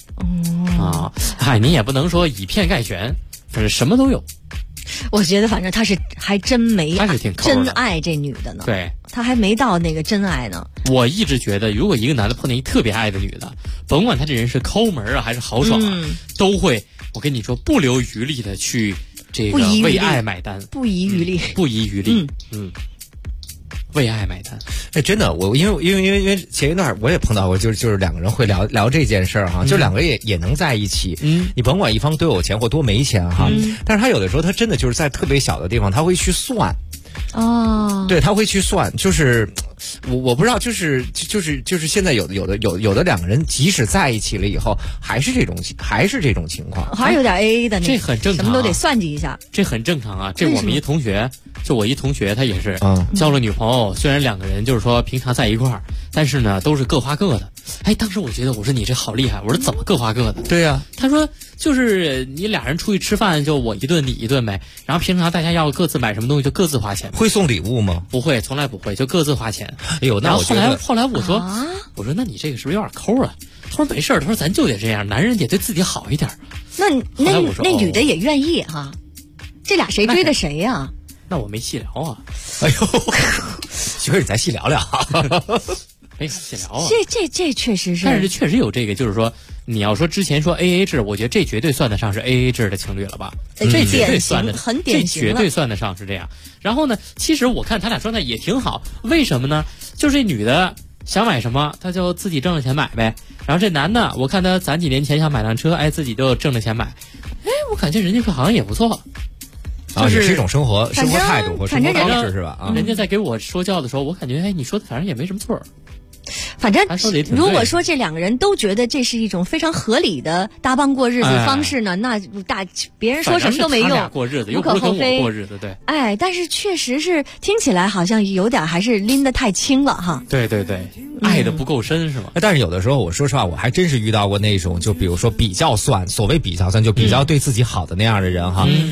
你也不能说以偏概全，反正什么都有。 我觉得反正他是还真没他是挺真爱这女的呢。 对， 他还没到那个真爱呢。 我一直觉得，如果一个男的碰见一特别爱的女的，甭管他这人是抠门啊还是豪爽啊，都会，我跟你说，不留余力的去这个为爱买单， 不遗余力， 不遗余力。为爱买单。 真的，我因为前一段我也碰到过，就是两个人会聊这件事儿哈，就两个人也能在一起。你甭管一方多有钱或多没钱哈，但是他有的时候他真的就是在特别小的地方他会去算。对，他会去算，就是我不知道，就是现在有的两个人即使在一起了以后，还是这种情况， 还是有点 AA 的那， 这很正常， 什么都得算计一下， 这很正常啊。这我们一同学，就我一同学，他也是交了女朋友，虽然两个人就是说平常在一块儿，但是呢都是各花各的。当时我觉得，我说你这好厉害，我说怎么各花各的？ 对呀，他说就是你俩人出去吃饭，就我一顿你一顿呗，然后平常大家要各自买什么东西就各自花钱。 会送礼物吗？ 不会，从来不会，就各自花钱。 那后来我说，那你这个是不是有点抠啊？他说没事，他说咱就得这样，男人得对自己好一点。 那女的也愿意哈，这俩谁追的谁呀？ 那我没细聊啊。 哎呦，媳妇儿，你再细聊聊。 没细聊啊。 这确实是， 但是确实有这个，就是说你要说之前说 AA 制，我觉得这绝对算得上是 AA 制的情侣了吧？这绝对算得很典型， 这绝对算得上是这样。然后呢，其实我看他俩状态也挺好，为什么呢？就是这女的想买什么，她就自己挣了钱买呗。然后这男的，我看他攒几年前想买辆车，自己就挣了钱买。我感觉人家好像也不错。 也是一种生活态度或生活方式是吧？ 人家在给我说教的时候，我感觉你说的反正也没什么错。 反正如果说这两个人都觉得这是一种非常合理的搭帮过日子方式呢，那别人说什么都没用， 过日子又不是跟我过日子，对。 但是确实是听起来好像有点还是拎得太轻了哈。 对，爱的不够深是吗？ 但是有的时候我说实话，我还真是遇到过那种，就比如说比较算，所谓比较算，就比较对自己好的那样的人哈。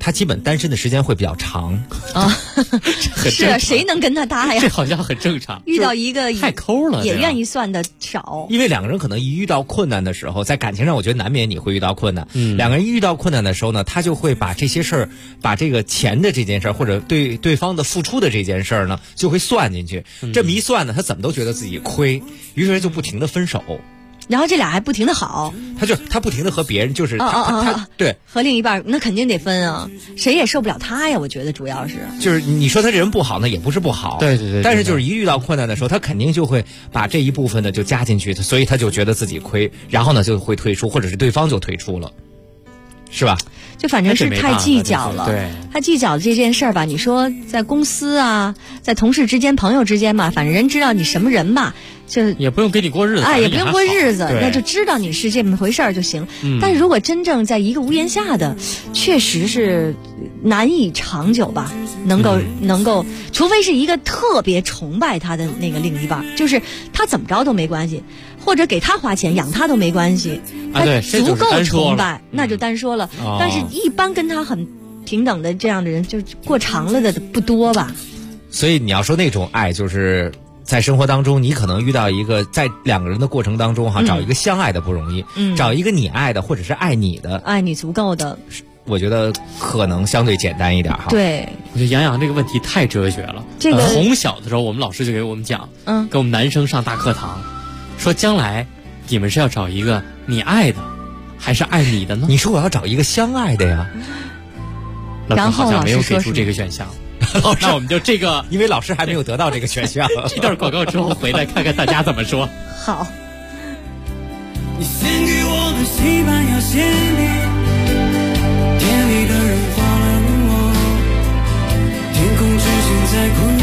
他基本单身的时间会比较长啊。是啊，谁能跟他搭呀？ 这好像很正常。 遇到一个太抠了， 也愿意算的少。 因为两个人可能一遇到困难的时候，在感情上，我觉得难免你会遇到困难。两个人一遇到困难的时候呢，他就会把这些事儿，把这个钱的这件事儿，或者对方的付出的这件事儿呢，就会算进去。这么一算呢，他怎么都觉得自己亏，于是就不停的分手。 然后这俩还不停的好， 他不停的和别人，就是他对和另一半，那肯定得分啊，谁也受不了他呀。我觉得主要是就是你说他这人不好呢，也不是不好， 对， 但是就是一遇到困难的时候，他肯定就会把这一部分呢就加进去，所以他就觉得自己亏，然后呢就会退出，或者是对方就退出了，是吧？ 就反正是太计较了， 对， 他计较这件事儿吧，你说在公司啊，在同事之间、朋友之间吧，反正人知道你什么人吧，就也不用跟你过日子， 也不用过日子，那就知道你是这么回事儿就行。但是如果真正在一个屋檐下的，确实是难以长久吧，能够，除非是一个特别崇拜他的那个另一半，就是他怎么着都没关系，或者给他花钱养他都没关系，他足够崇拜，那就单说了。但是一般跟他很平等的这样的人，就过长了的不多吧。 所以你要说那种爱，就是在生活当中，你可能遇到一个，在两个人的过程当中找一个相爱的不容易，找一个你爱的或者是爱你的， 爱你足够的， 我觉得可能相对简单一点哈。 对， 我觉得杨洋这个问题太哲学了。 这个从小的时候，我们老师就给我们讲，给我们男生上大课堂，说将来你们是要找一个你爱的，还是爱你的呢？ 你说我要找一个相爱的呀， 然后好像没有给出这个选项。那我们就这个， 因为老师还没有得到这个选项。 这段广告之后回来看看大家怎么说。 好。 你献给我的西班牙馅饼，店里的人花了我，天空之星在哭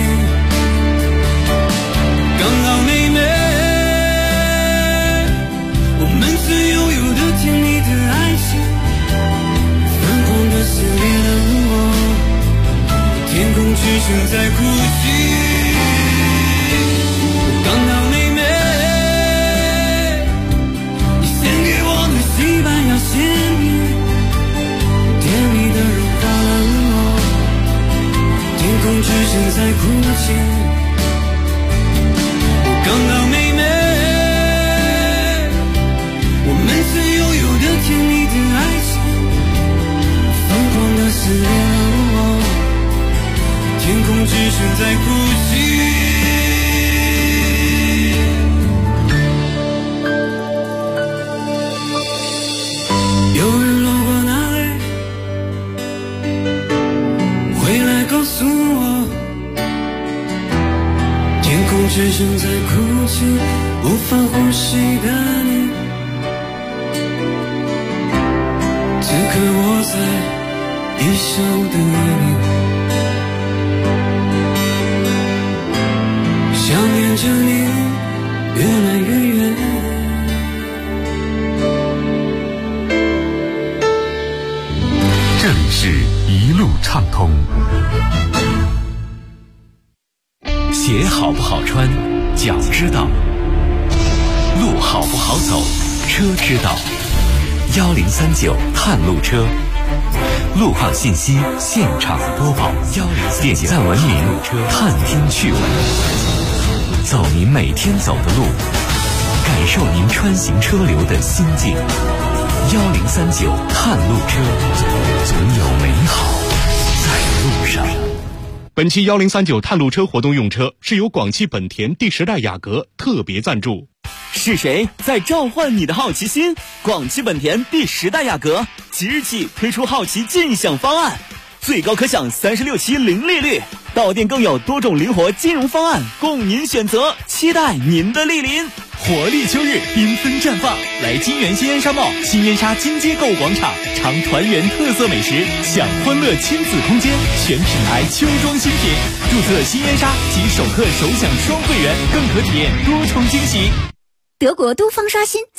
泣，刚好妹妹，我们曾拥有的甜蜜的爱情，疯狂的撕裂了我，天空之星在哭泣。只剩在哭泣，刚刚妹妹，我们曾拥有的甜蜜的爱情，疯狂的撕裂了我，天空只剩在哭泣。有人路过那里，回来告诉我，只剩在哭泣，无法呼吸的你，此刻我在微笑的你，想念着你越来越远。 这里是一路畅通。 鞋好不好穿，脚知道；路好不好走，车知道。1039探路车，路况信息现场播报。点赞文明，探听趣闻，走您每天走的路，感受您穿行车流的心境。1039探路车，总有美好在路上。 本期1039探路车活动用车是由广汽本田第10代雅阁特别赞助。 是谁在召唤你的好奇心？广汽本田第10代雅阁即日起推出好奇尽享方案，最高可享36期零利率，到店更有多种灵活金融方案供您选择，期待您的莅临。 活力秋日缤纷绽放，来金源新烟沙贸新烟沙金街购物广场，尝团圆特色美食，享欢乐亲子空间，全品牌秋装新品。注册新烟沙及首客首享双会员，更可体验多重惊喜。 德国都方刷新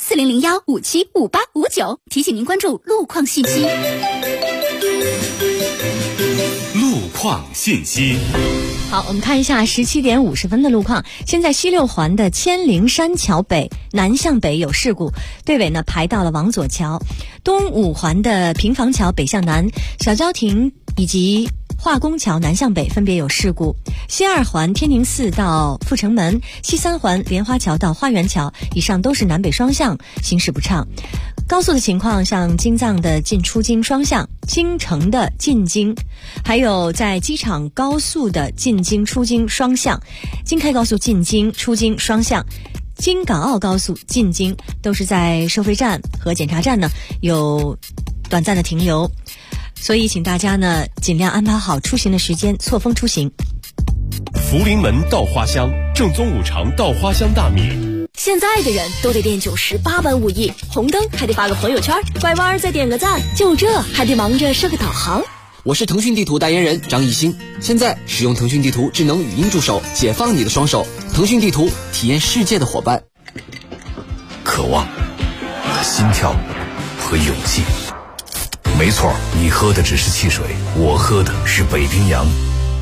4001575859，提醒您关注路况信息。 路况信息。 好，我们看一下17点50分的路况。现在西六环的千灵山桥北南向北有事故，队尾呢排到了王左桥。东五环的平房桥北向南、小郊亭以及化工桥南向北分别有事故。西二环天宁寺到阜成门，西三环莲花桥到花园桥，以上都是南北双向行驶不畅。高速的情况，像京藏的进出京双向，京城的进京，还有在机场高速的进京出京双向，京开高速进京出京双向，京港澳高速进京都是在收费站和检查站呢有短暂的停留，所以请大家呢尽量安排好出行的时间，错峰出行。 福临门稻花香，正宗五常稻花香大米。 现在的人都得练98般武艺，红灯还得发个朋友圈，拐弯再点个赞，就这还得忙着设个导航。 我是腾讯地图代言人张艺兴，现在使用腾讯地图智能语音助手，解放你的双手。腾讯地图，体验世界的伙伴。 渴望、心跳和勇气。没错，你喝的只是汽水，我喝的是北冰洋。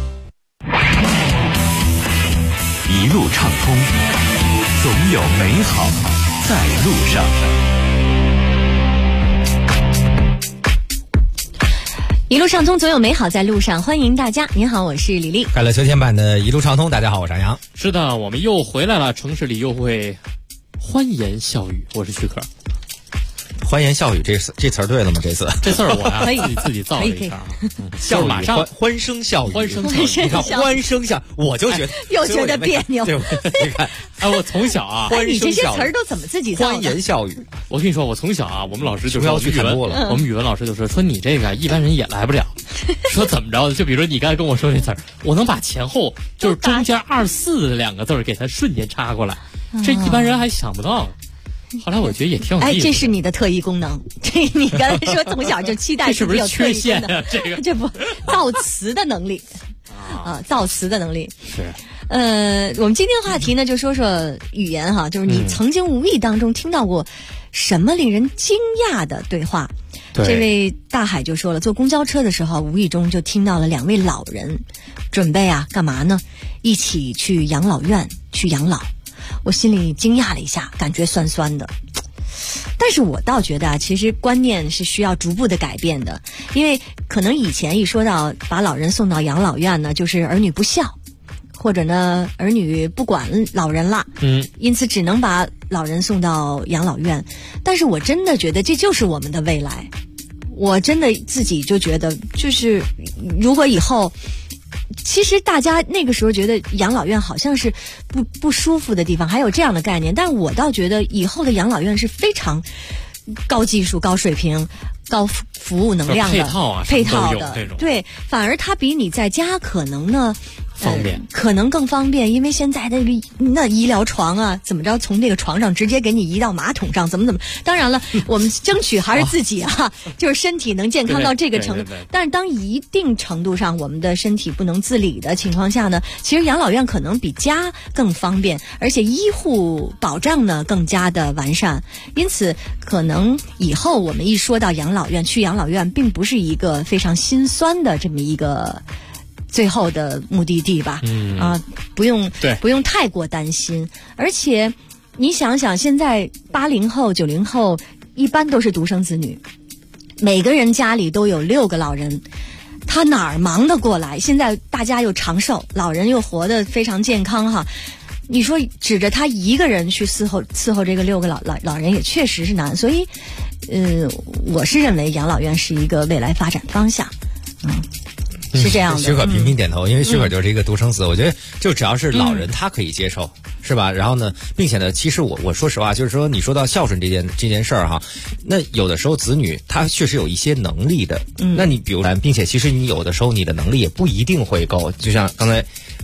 一路畅通，总有美好在路上。 一路畅通，总有美好在路上。欢迎大家，您好，我是李丽。 快乐秋天版的一路畅通，大家好，我是张扬。 是的，我们又回来了，城市里又会欢言笑语。我是许可。 欢言笑语这词儿对了吗？这次这词儿我呀自己造了一下， 笑马上欢声笑语， 欢声笑语， 你看欢声笑，我就觉得又觉得别扭。 你看， 哎，我从小啊， 你这些词儿都怎么自己造的？ 欢言笑语， 我跟你说，我从小啊，我们老师就说我们语文老师就说你这个一般人也来不了。说怎么着的？就比如说你刚才跟我说这词儿，我能把前后就是中间24两个字给它瞬间插过来，这一般人还想不到。后来我觉得也挺有意思。 哎，这是你的特异功能。这你刚才说从小就期待自己有特异功能，这不造词的能力造词的能力是。 我们今天话题呢，就说说语言哈，就是你曾经无意当中听到过什么令人惊讶的对话？这位大海就说了，坐公交车的时候，无意中就听到了2位老人准备干嘛呢？一起去养老院去养老。我心里惊讶了一下，感觉酸酸的。但是我倒觉得其实观念是需要逐步的改变的，因为可能以前一说到把老人送到养老院呢，就是儿女不孝，或者呢儿女不管老人了，因此只能把老人送到养老院。但是我真的觉得这就是我们的未来，我真的自己就觉得，就是如果以后。其实大家那个时候觉得养老院好像是不舒服的地方，还有这样的概念，但我倒觉得以后的养老院是非常高技术、高水平、高服务能量的配套的，对，反而它比你在家可能呢方便， 可能更方便，因为现在的那医疗床啊，怎么着从这个床上直接给你移到马桶上，怎么？当然了，我们争取还是自己就是身体能健康到这个程度。但是当一定程度上我们的身体不能自理的情况下呢，其实养老院可能比家更方便，而且医护保障呢更加的完善。因此，可能以后我们一说到养老院，去养老院并不是一个非常心酸的这么一个。最后的目的地吧，不用太过担心。而且你想想，现在80后、90后一般都是独生子女，每个人家里都有6个老人，他哪儿忙得过来？现在大家又长寿，老人又活得非常健康哈。你说指着他一个人去伺候这个6个老人也确实是难，所以我是认为养老院是一个未来发展方向，是这样的。 许可频频点头，因为许可就是一个独生子，我觉得就只要是老人他可以接受，是吧？然后呢，并且呢，其实我说实话，就是说你说到孝顺这件事儿哈，那有的时候子女他确实有一些能力的，那你比如并且其实你有的时候你的能力也不一定会够，就像刚才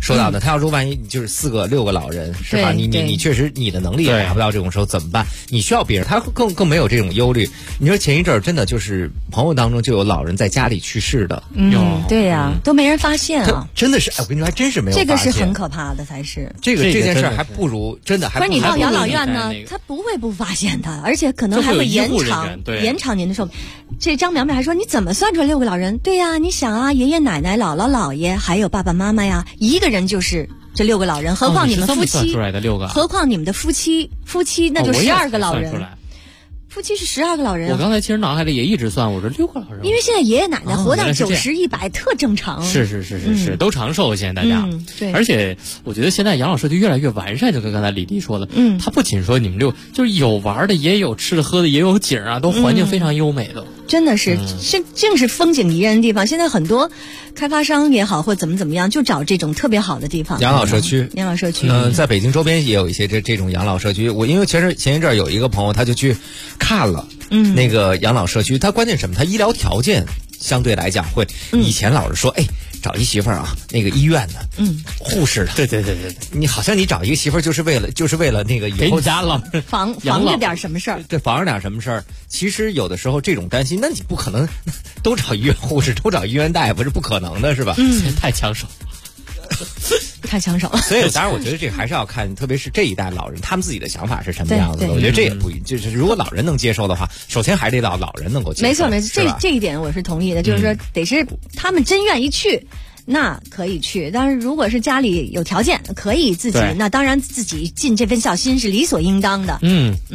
说到的，他要说万一就是4个6个老人是吧？你确实你的能力也达不到这种时候怎么办？你需要别人，他更没有这种忧虑。你说前一阵儿真的就是朋友当中就有老人在家里去世的， 对呀，都没人发现啊， 真的是，我跟你说还真是没有发现， 这个是很可怕的，才是这件事还不如真的还不如。 可是你到养老院呢，他不会不发现的，而且可能还会延长您的寿命。这张苗苗还说，你怎么算出来6个老人？对呀，你想啊，爷爷奶奶、姥姥姥爷还有爸爸妈妈呀，一个人就是这6个老人，何况你们夫妻，何况你们的夫妻那就12个老人。夫妻是12个老人。 我刚才其实脑海里也一直算，我说6个老人。 因为现在爷爷奶奶活到90、100特正常。 是，都长寿现在大家。 对。 而且我觉得现在养老社区越来越完善，就跟刚才李丽说的，他不仅说你们就是有玩的，也有吃的喝的，也有景啊，都环境非常优美的。 真的是，正是风景宜人的地方。现在很多开发商也好，或怎么样，就找这种特别好的地方。 养老社区。在北京周边也有一些这种养老社区。我因为前一阵有一个朋友，他就去看了，那个养老社区，他关键什么？他医疗条件相对来讲会，以前老是说，找一媳妇儿啊，那个医院的，护士的， 对， 你好像你找一个媳妇儿就是为了那个以后家老防着点什么事儿， 对，防着点什么事儿。其实有的时候这种担心，那你不可能都找医院护士，都找医院大夫，是不可能的，是吧？ 太抢手。 太抢手了， 所以当然我觉得这还是要看，特别是这一代老人他们自己的想法是什么样子的。我觉得这也不就是如果老人能接受的话，首先还得老人能够接受。 没错，这一点我是同意的，就是说得是他们真愿意去，那可以去。但是如果是家里有条件，可以自己，那当然自己尽这份孝心是理所应当的。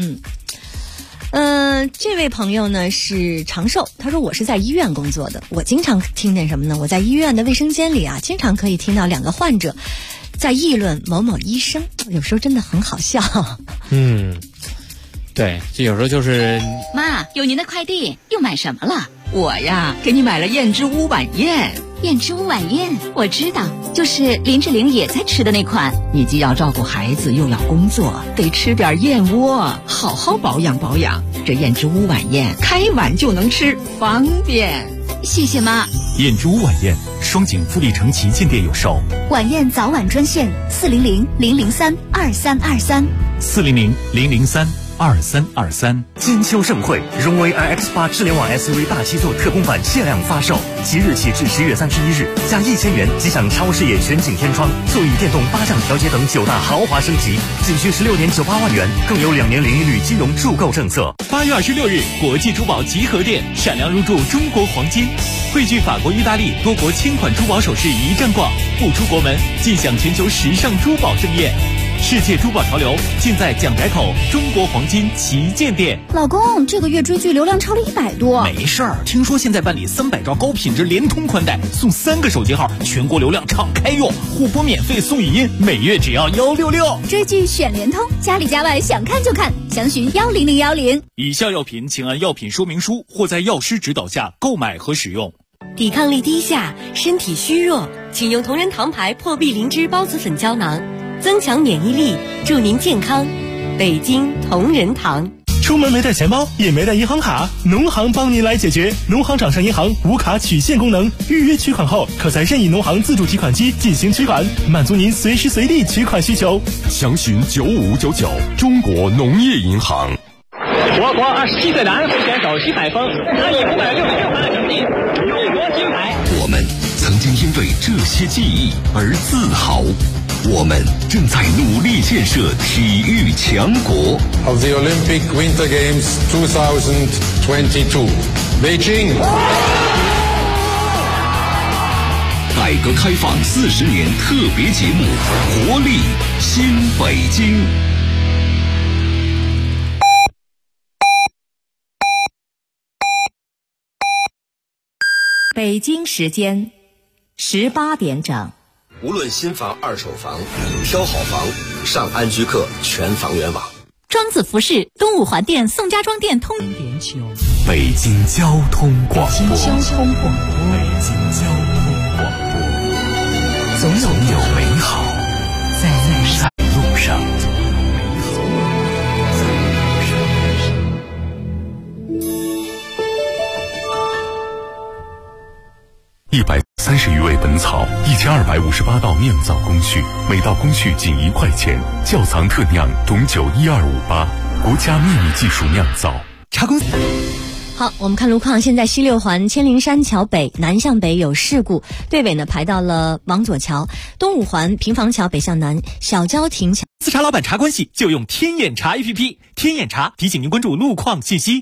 这位朋友呢是长寿，他说我是在医院工作的，我经常听见什么呢？我在医院的卫生间里啊，经常可以听到2个患者在议论某某医生，有时候真的很好笑。 对，这有时候就是妈，有您的快递，又买什么了？我呀，给你买了燕之屋晚宴。燕之屋晚宴，我知道，就是林志玲也在吃的那款。你既要照顾孩子，又要工作，得吃点燕窝，好好保养保养。这燕之屋晚宴，开碗就能吃，方便。谢谢妈。 燕之屋晚宴，双井富力城旗舰店有售。 晚宴早晚专线 400-003-2323，400-003-2323。 金秋盛会，荣威 iX8 智联网 SUV 大7座特供版限量发售，即日起至10月31日，加1000元即享超视野全景天窗、座椅电动8项调节等9大豪华升级，仅需16.98万元，更有2年零利率金融助购政策。 8月26日，国际珠宝集合店闪亮入驻中国黄金，汇聚法国、意大利多国千款珠宝首饰一站逛，不出国门尽享全球时尚珠宝盛宴。世界珠宝潮流尽在蒋宅口中国黄金旗舰店。 老公，这个月追剧流量超了100多。 没事儿，听说现在办理300兆高品质联通宽带，送3个手机号，全国流量敞开用，互播免费送语音，每月只要166。 追剧选联通，家里家外想看就看，详询10010。 以下药品请按药品说明书或在药师指导下购买和使用。 抵抗力低下，身体虚弱，请用同仁堂牌破壁灵芝孢子粉胶囊，增强免疫力，祝您健康。北京同仁堂。 出门没带钱包，也没带银行卡，农行帮您来解决。农行掌上银行无卡取现功能，预约取款后，可在任意农行自助提款机进行取款，满足您随时随地取款需求。 详询9599，中国农业银行。 我国27岁男会选手徐海峰，他以566分的成绩荣夺金牌。 我们曾经因为这些记忆而自豪。我们正在努力建设体育强国。 Of the Olympic Winter Games 2022, Beijing. 改革开放40年特别节目，活力新北京。 北京时间18点整。 无论新房、二手房，挑好房，上安居客全房源网。 庄子服饰东五环店、宋家庄店通。 北京交通广播。 北京交通广播。 北京交通广播。总有美好在路上。 30余味本草，1258道酿造工序，每道工序仅1块钱。窖藏特酿董酒12588，国家秘密技术酿造。 茶公。好，我们看路况。现在西六环千灵山桥北南向北有事故，队尾呢排到了往左桥。东五环平房桥北向南小交亭桥。 自查老板查关系就用天眼查 APP， 天眼查提醒您关注路况信息。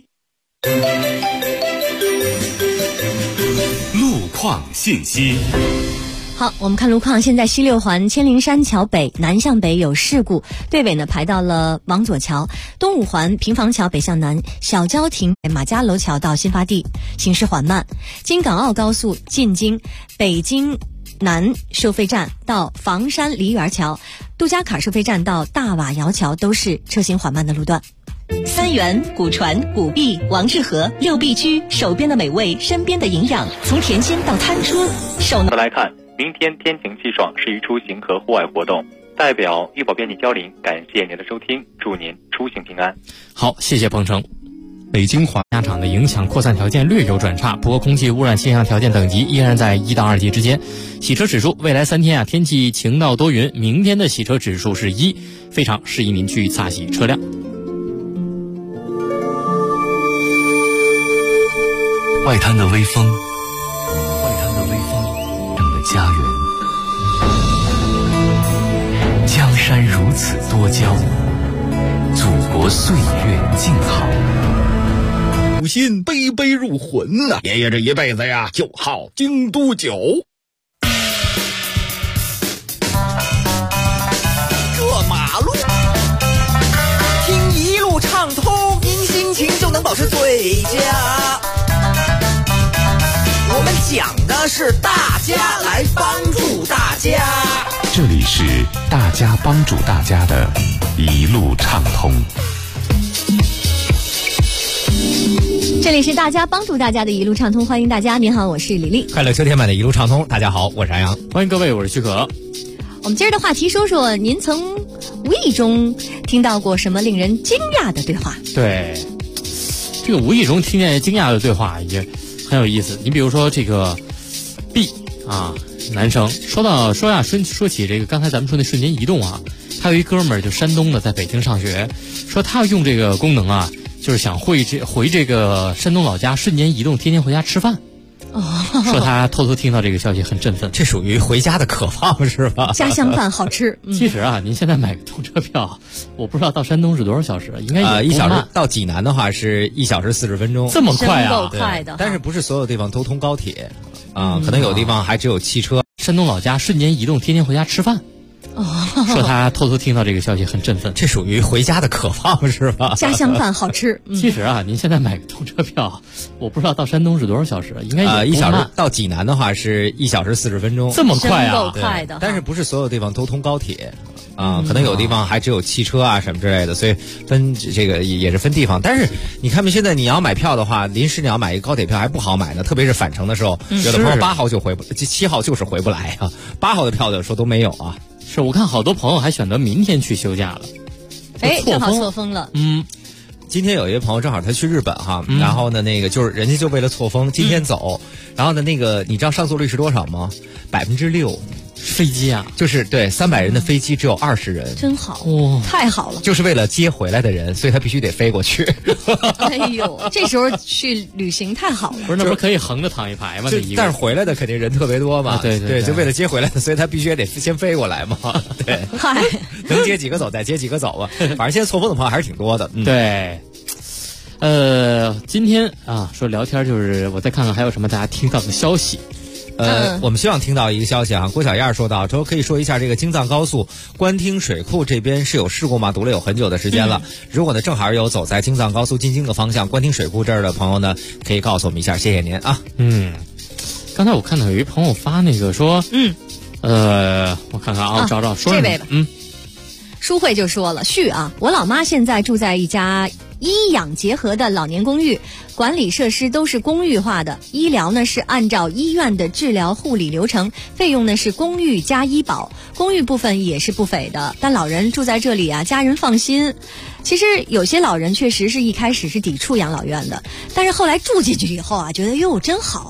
路况信息。 好，我们看路况。现在西六环千灵山桥北南向北有事故，队尾呢排到了往左桥。东五环平房桥北向南小交亭马家楼桥到新发地，行驶缓慢。京港澳高速进京北京南收费站到房山梨园桥，杜家坎收费站到大瓦窑桥都是车行缓慢的路段。 三元、古传、古碧、王致和6必居，手边的美味，身边的营养，从甜心到餐桌， 来看，明天天晴气爽，适宜出行和户外活动。代表玉宝便利交林感谢您的收听，祝您出行平安。 好，谢谢鹏程。北京华家场的影响扩散条件略有转差，不过空气污染现象条件等级依然在1到2级之间。洗车指数，未来3天天气晴到多云，明天的洗车指数是1，非常适宜您去擦洗车辆。 外滩的微风，让了家园。江山如此多娇，祖国岁月静好。 入心，杯杯入魂呐！爷爷这一辈子呀，就好京都酒。 过马路，听一路畅通，您心情就能保持最佳。我们讲的是大家来帮助大家， 这里是大家帮助大家的一路畅通。 这里是大家帮助大家的一路畅通，欢迎大家。您好，我是李丽。 快乐车天版的一路畅通，大家好，我是安阳。 欢迎各位，我是许可。 我们今儿的话题说说，您曾无意中听到过什么令人惊讶的对话？对， 这个无意中听见惊讶的对话也很有意思。你比如说这个 B 啊，男生说起这个刚才咱们说那瞬间移动啊，他有一哥们儿就山东的，在北京上学，说他用这个功能啊，就是想回这个山东老家瞬间移动，天天回家吃饭。说他偷偷听到这个消息很振奋， 这属于回家的渴望是吧？ 家乡饭好吃。 其实啊，您现在买个动车票，我不知道到山东是多少小时，应该 1小时，到济南的话是1小时40分钟， 这么快啊？ 够快的。 但是不是所有地方都通高铁啊？可能有地方还只有汽车。 山东老家瞬间移动，天天回家吃饭。说他偷偷听到这个消息很振奋， 这属于回家的渴望是吧？ 家乡饭好吃。 其实啊，您现在买个动车票，我不知道到山东是多少小时，应该 1小时，到济南的话是1小时40分钟， 这么快啊？ 够快的。 但是不是所有地方都通高铁啊？可能有地方还只有汽车啊什么之类的，所以分这个也是分地方。但是你看，现在你要买票的话，临时你要买一个高铁票还不好买呢，特别是返程的时候，有的朋友8号就7号就是回不来啊，8号的票的说都没有啊。 是我看好多朋友还选择明天去休假了， 正好错峰了。 今天有一个朋友正好他去日本哈，然后呢那个就是人家就为了错峰今天走，然后呢那个你知道上座率是多少吗？6%。 飞机啊， 就是对300人的飞机只有20人， 真好，太好了， 就是为了接回来的人，所以他必须得飞过去。 哎呦，这时候去旅行太好了。 不是，那不是可以横着躺一排吗？ 但是回来的肯定人特别多嘛， 对， 就为了接回来的，所以他必须也得先飞过来嘛。对，能接几个走再接几个走吧。反正现在错峰的朋友还是挺多的。 对。今天啊，说聊天就是我再看看还有什么大家听到的消息。 我们希望听到一个消息啊，郭小燕说到，说可以说一下这个京藏高速官厅水库这边是有事故吗？堵了有很久的时间了。如果呢正好有走在京藏高速进京的方向，官厅水库这儿的朋友呢，可以告诉我们一下，谢谢您啊。 刚才我看到有一朋友发那个说，我看看啊，我找说这位吧，舒慧就说了，我老妈现在住在一家医养结合的老年公寓，管理设施都是公寓化的，医疗呢是按照医院的治疗护理流程，费用呢是公寓加医保，公寓部分也是不菲的，但老人住在这里啊，家人放心。其实有些老人确实是一开始是抵触养老院的，但是后来住进去以后啊，觉得哟真好，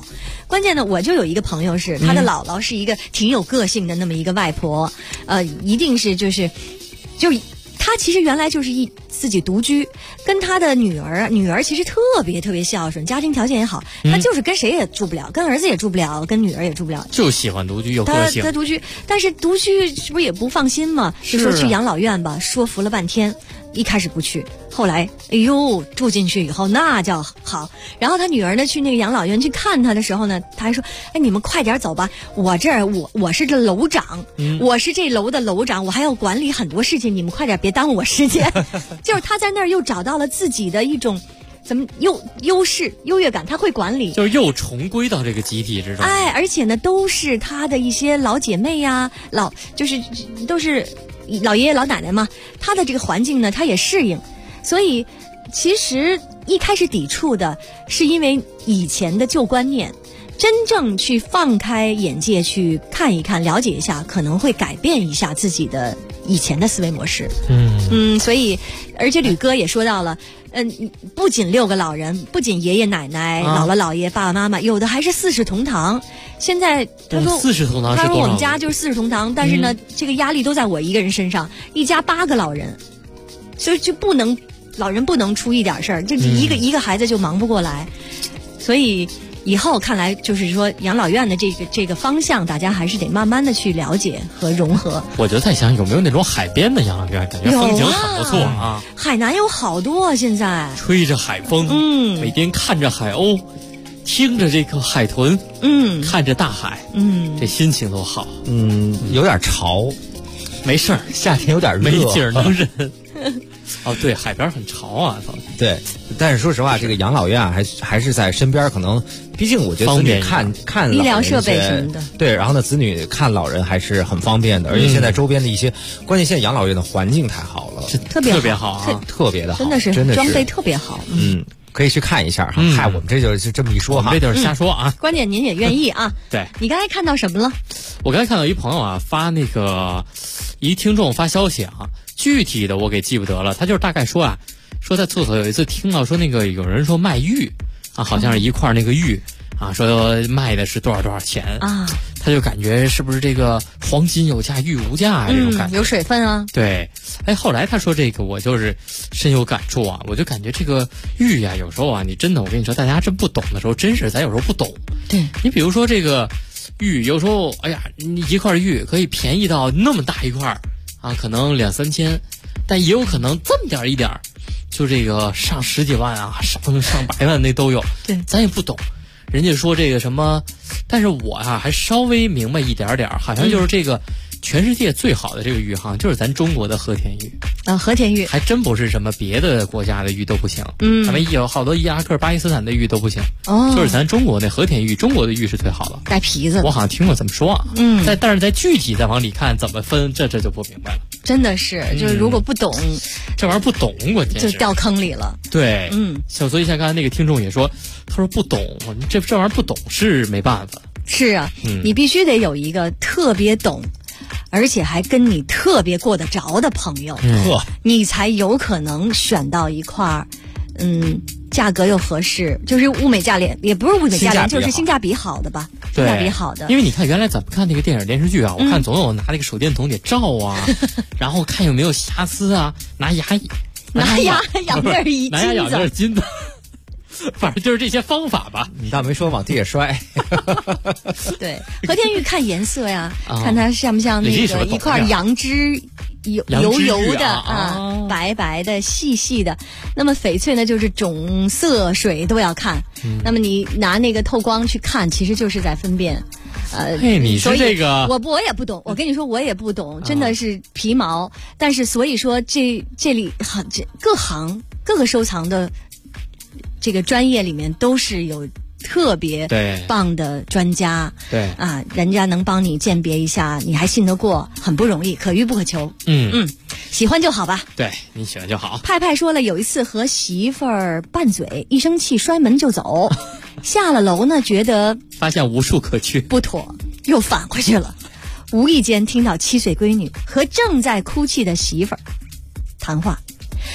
关键呢，我就有一个朋友是他的姥姥是一个挺有个性的那么一个外婆，一定是就他其实原来就是自己独居，跟他的女儿其实特别特别孝顺，家庭条件也好，他就是跟谁也住不了，跟儿子也住不了，跟女儿也住不了， 就喜欢独居，有个性。 他独居，但是独居是不是也不放心嘛？就说去养老院吧，说服了半天，一开始不去，后来哎呦住进去以后那叫好。然后他女儿呢去那个养老院去看他的时候呢，他还说：“哎，你们快点走吧，我是这楼长，我是这楼的楼长，我还要管理很多事情，你们快点别耽误我时间。”就是他在那儿又找到了自己的一种优势优越感，他会管理， 就是又重归到这个集体之中。 哎，而且呢都是他的一些老姐妹呀，都是老爷爷老奶奶嘛，他的这个环境呢他也适应，所以其实一开始抵触的是因为以前的旧观念，真正去放开眼界去看一看了解一下，可能会改变一下自己的以前的思维模式。所以而且吕哥也说到了，不仅6个老人，不仅爷爷奶奶、姥姥姥爷、爸爸妈妈，有的还是4世同堂。现在他说 4世同堂， 他说我们家就是4世同堂，但是呢，这个压力都在我一个人身上，一家8个老人，所以就老人不能出一点事儿，这一个孩子就忙不过来，所以。以后看来就是说养老院的这个方向，大家还是得慢慢的去了解和融合。 我就在想有没有那种海边的养老院，感觉风景很不错啊。 海南有好多现在， 吹着海风，每天看着海鸥，听着这个海豚，看着大海，这心情多好。 有点潮， 没事儿， 夏天有点热， 没景能忍。哦，对，海边很潮啊。 对，但是说实话，这个养老院还是在身边，可能毕竟我觉得子女看医疗设备什么的， 对，然后呢，子女看老人还是很方便的，而且现在周边的一些，关键现在养老院的环境太好了， 特别好啊， 特别的好， 真的是装备特别好。 可以去看一下哈。嗨，我们这就是这么一说哈， 这就是瞎说啊。 关键您也愿意啊。 对， 你刚才看到什么了？ 我刚才看到一朋友啊发那个一听众发消息啊，具体的我给记不得了，他就是大概说啊，说在厕所有一次听到说那个有人说卖玉啊，好像是一块那个玉啊，说卖的是多少钱啊，他就感觉是不是这个黄金有价玉无价啊，这种感觉， 有水分啊。 对，哎，后来他说这个我就是深有感触啊，我就感觉这个玉呀，有时候啊，你真的我跟你说，大家真不懂的时候，真是咱有时候不懂。 对， 你比如说这个玉，有时候哎呀，你一块玉可以便宜到那么大一块啊，可能2、3千，但也有可能这么一点，就这个上10几万啊，上百万那都有。 对， 咱也不懂。人家说这个什么，但是我啊还稍微明白一点，好像就是这个全世界最好的这个玉哈，就是咱中国的和田玉啊，和田玉还真不是什么别的国家的玉都不行，咱们有好多伊拉克、巴基斯坦的玉都不行，就是咱中国那和田玉，中国的玉是最好的， 带皮子。 我好像听过这么说啊，但是在具体再往里看怎么分，这就不明白了。 真的是，就是如果不懂， 这玩意儿不懂，关键是就掉坑里了。 对，所以像刚才那个听众也说，他说不懂，这玩意儿不懂是没办法。 是啊，你必须得有一个特别懂，而且还跟你特别过得着的朋友，你才有可能选到一块儿，价格又合适，就是物美价廉，也不是物美价廉，就是性价比好的吧，性价比好的。 因为你看原来咱们看那个电影电视剧啊，我看总有拿那个手电筒给照啊，然后看有没有瑕疵啊，拿牙养点金子， 拿牙养点金子。反正就是这些方法吧， 你倒没说往地下摔。 对，和田玉看颜色呀，看它像不像那个一块羊脂油的啊，白白的细细的。那么翡翠呢，就是种色水都要看。那么你拿那个透光去看，其实就是在分辨。 你是这个， 我也不懂。我跟你说，我也不懂，真的是皮毛。但是所以说，这里各个收藏的。这个专业里面都是有特别棒的专家， 对啊，人家能帮你鉴别一下，你还信得过，很不容易，可遇不可求。喜欢就好吧。 对，你喜欢就好。 派派说了，有一次和媳妇儿拌嘴，一生气摔门就走，下了楼呢，觉得发现无处可去， 不妥，又返回去了。无意间听到7岁闺女和正在哭泣的媳妇儿谈话：“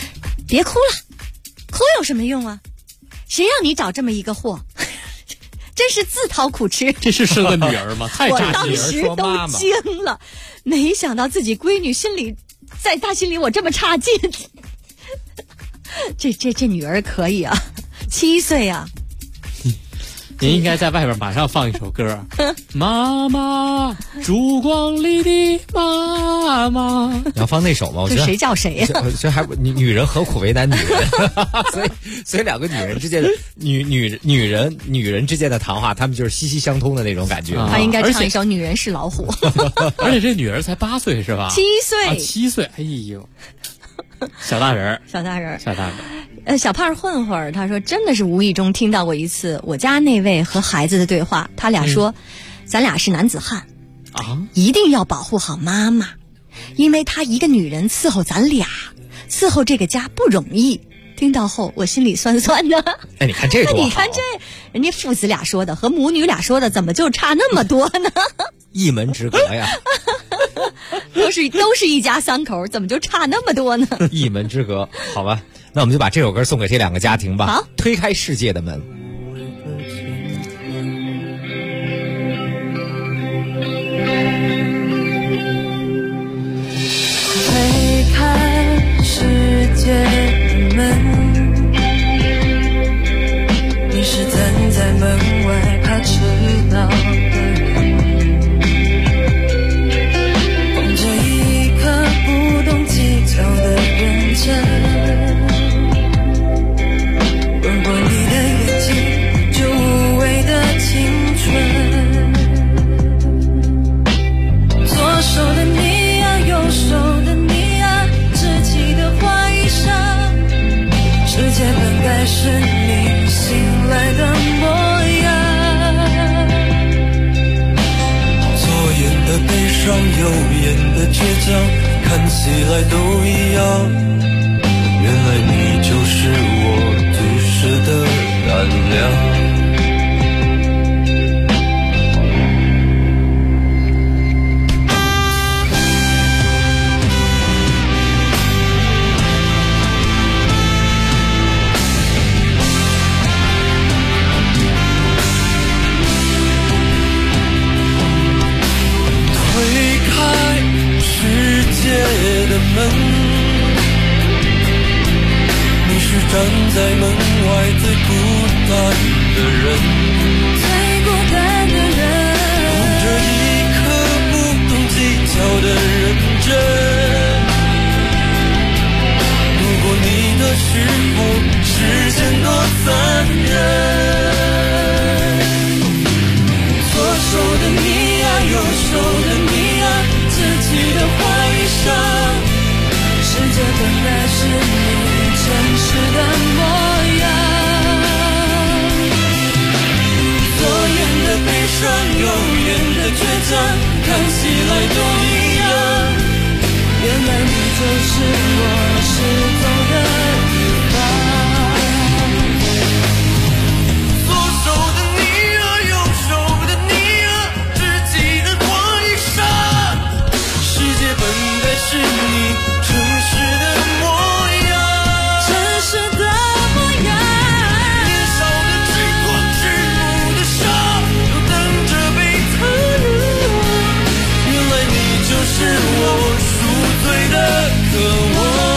别哭了，哭有什么用啊？谁让你找这么一个货？ 真是自讨苦吃。 这是生个女儿吗？太我扎心当时都惊了，没想到自己闺女心里，在她心里我这么差劲。这女儿可以啊，7岁啊。 您应该在外边马上放一首歌，妈妈，烛光里的妈妈。 你要放那首吗？我觉得这谁叫谁呀？ 这还女人何苦为难女人？所以两个女人之间的女人之间的谈话，他们就是息息相通的那种感觉。 他应该唱一首《女人是老虎》。 而且这女儿才8岁是吧 ？7岁 ，7岁，哎呦，小大人儿。 小胖混混他说真的是无意中听到过一次我家那位和孩子的对话，他俩说，咱俩是男子汉啊，一定要保护好妈妈，因为她一个女人伺候咱俩，伺候这个家不容易。听到后我心里酸酸的。 哎，你看这多好， 你看这人家父子俩说的和母女俩说的怎么就差那么多呢？ 一门之隔呀。 都是一家3口，怎么就差那么多呢？ 一门之隔，好吧，那我们就把这首歌送给这2个家庭吧。 好， 推开世界的门。 推开世界的门，你是站在门外怕迟到的人，捧着一颗不懂计较的认真，吻过你的眼睛，就无畏的青春。左手的你啊，右手的你啊，稚气的花衣裳，世界本该是你醒来的模样。左眼的悲伤，右眼的倔强，看起来都一样，原来你就是我最适的胆量。的门，你是站在门外最孤单的人，最孤单的人，捧着一颗不懂计较的认真，路过你的时候，时间多残忍，左手的你啊，右手的你啊，稚气的花衣裳，世界本来是你真实的模样。左眼的悲伤，右眼的倔强，看起来都一样，原来你就是我失踪的地方。左手的你啊，右手的你啊，稚气的花衣裳，世界本该是你真实的模样，真实的模样。年少的痴狂，赤母的伤，都等着被残忍。原来你就是我赎罪的渴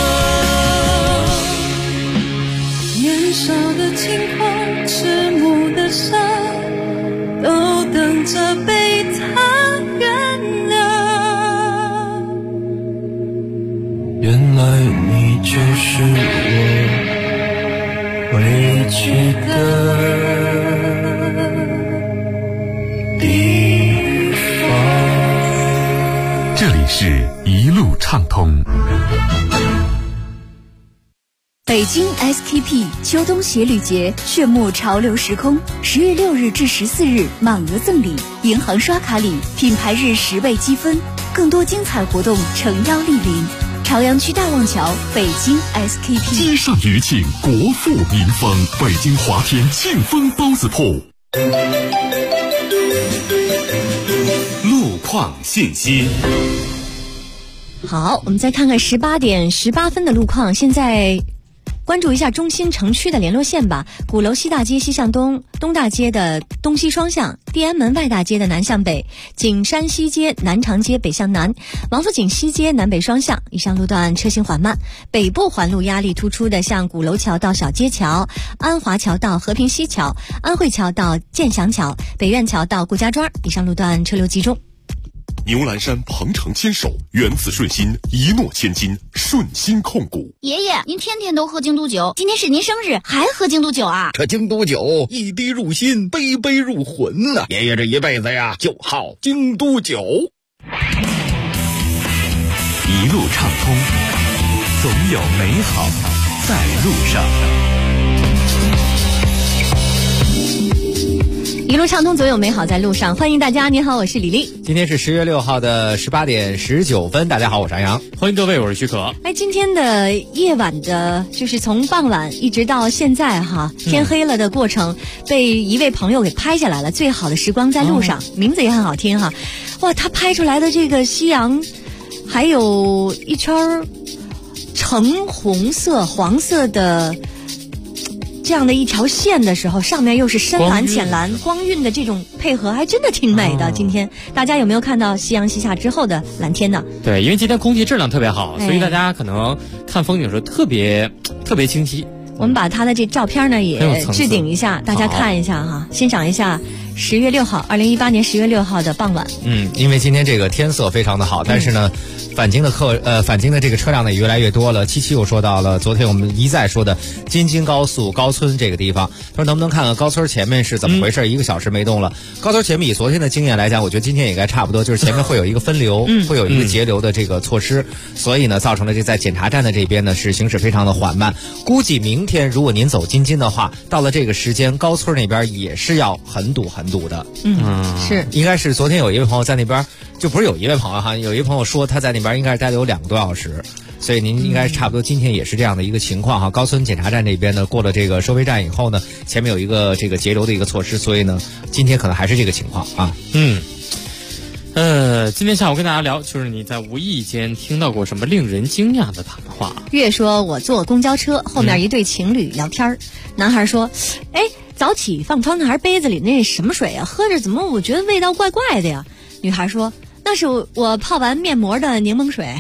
望。年少的轻狂，赤母的伤，都等着被他原谅。原来你就是我回去的地方。 这里是一路畅通。 北京 SKP 秋冬鞋履节炫目潮流时空，10月6日至14日满额赠礼，银行刷卡礼，品牌日10倍积分，更多精彩活动诚邀莅临。朝阳区大望桥，北京 SKP。 街上余庆，国富民丰，北京华天庆丰包子铺。 路况信息。 好，我们再看看18点18分的路况。现在关注一下中心城区的联络线吧。鼓楼西大街西向东，东大街的东西双向，地安门外大街的南向北，景山西街南长街北向南，王府井西街南北双向，以上路段车行缓慢。北部环路压力突出的像鼓楼桥到小街桥，安华桥到和平西桥，安慧桥到建祥桥，北苑桥到顾家庄，以上路段车流集中。 牛栏山鹏程牵手，缘字顺心，一诺千金，顺心控股。 爷爷，您天天都喝京都酒，今天是您生日，还喝京都酒啊？ 这京都酒一滴入心，杯杯入魂呐！爷爷这一辈子呀，就好京都酒。 一路畅通，总有美好在路上。 一路畅通，总有美好在路上。欢迎大家，您好，我是李丽。 今天是10月6号的18点19分，大家好，我是安阳。 欢迎各位，我是许可。 今天的夜晚的，就是从傍晚一直到现在哈，天黑了的过程，被一位朋友给拍下来了。最好的时光在路上，名字也很好听哈。哇，他拍出来的这个夕阳，还有一圈橙红色、黄色的。这样的一条线的时候，上面又是深蓝、浅蓝、光晕的这种配合，还真的挺美的。今天大家有没有看到夕阳西下之后的蓝天呢？ 对，因为今天空气质量特别好，所以大家可能看风景的时候特别清晰。 我们把他的这照片呢也置顶一下，大家看一下哈，欣赏一下10月6号，2018年10月6号的傍晚。 因为今天这个天色非常的好，但是呢，返京的这个车辆呢也越来越多了。77又说到了昨天我们一再说的京津高速高村这个地方，他说能不能看看高村前面是怎么回事？1个小时没动了。高村前面以昨天的经验来讲，我觉得今天也该差不多，就是前面会有一个分流，会有一个截流的这个措施，所以呢，造成了这在检查站的这边呢是行驶非常的缓慢。估计明天如果您走京津的话，到了这个时间，高村那边也是要很堵的。 是， 应该是昨天有一位朋友在那边，就不是有一位朋友哈，有一位朋友说他在那边应该是待了有2个多小时，所以您应该差不多今天也是这样的一个情况哈。高村检查站这边呢，过了这个收费站以后呢，前面有一个这个截流的一个措施，所以呢，今天可能还是这个情况啊。 今天下午跟大家聊，就是你在无意间听到过什么令人惊讶的谈话？ 月说，我坐公交车，后面一对情侣聊天，男孩说：“哎，早起放窗台杯子里那什么水啊？喝着怎么我觉得味道怪怪的呀？”女孩说：“那是我泡完面膜的柠檬水。”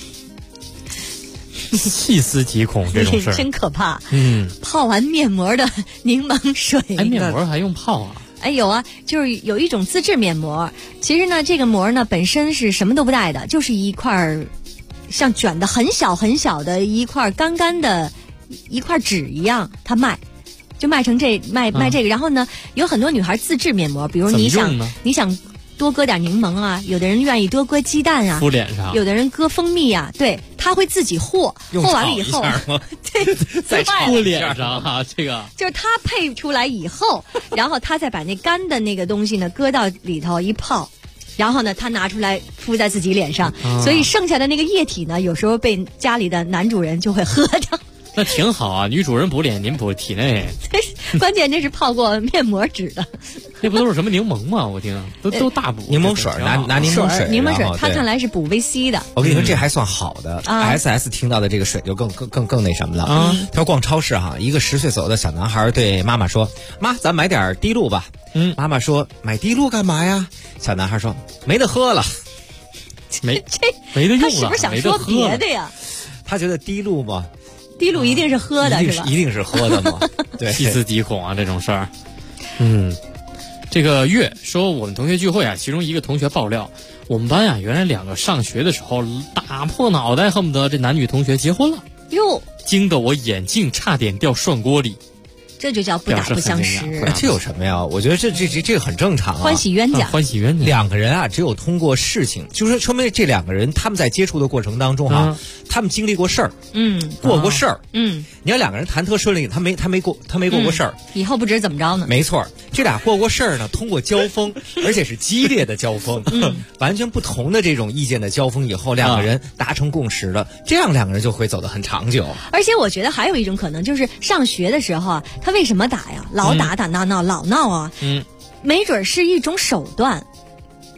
细思极恐，这种事儿真可怕。泡完面膜的柠檬水， 面膜还用泡啊？ 有啊，就是有一种自制面膜。其实呢，这个膜呢本身是什么都不带的，就是一块像卷的很小很小的一块干干的一块纸一样，它就卖成卖这个。然后呢，有很多女孩自制面膜，比如你想多搁点柠檬啊，有的人愿意多搁鸡蛋啊， 敷脸上， 有的人搁蜂蜜啊，对，他会自己和完了以后，对， 再敷脸上哈，这个就是他配出来以后，然后他再把那干的那个东西呢搁到里头一泡，然后呢他拿出来敷在自己脸上，所以剩下的那个液体呢，有时候被家里的男主人就会喝掉。 那挺好啊，女主人补脸，您补体内。 关键这是泡过面膜纸的。 那不都是什么柠檬吗？我听都大补柠檬水，拿柠檬水， 柠檬水，他看来是补维 C 的。 我跟你说，这还算好的。SS 听到的这个水就更那什么了。他说逛超市哈，一个10岁左右的小男孩对妈妈说：“妈，咱买点滴露吧。”妈妈说：“买滴露干嘛呀？”小男孩说：“没得喝了。” 没得用了。 他是不是想说别的呀？ 他觉得滴露嘛。 滴露一定是喝的，是吧？ 一定是喝的嘛。对， 细思极恐啊，这种事儿。这个月说我们同学聚会啊，其中一个同学爆料，我们班啊原来2个上学的时候打破脑袋，恨不得这男女同学结婚了。 哟， 惊得我眼镜差点掉涮锅里。 这就叫不打不相识。 这有什么呀？我觉得这个很正常啊。 欢喜冤家， 欢喜冤家。 2个人啊，只有通过事情，就是说明这2个人他们在接触的过程当中哈，他们经历过事儿，过过事儿， 你要2个人谈特顺利，他没过过事儿， 以后不知怎么着呢？ 没错，这俩过过事儿呢，通过交锋，而且是激烈的交锋，完全不同的这种意见的交锋以后，2个人达成共识了，这样2个人就会走得很长久。 而且我觉得还有一种可能，就是上学的时候啊，他为什么打呀？老打闹老闹啊，没准是一种手段。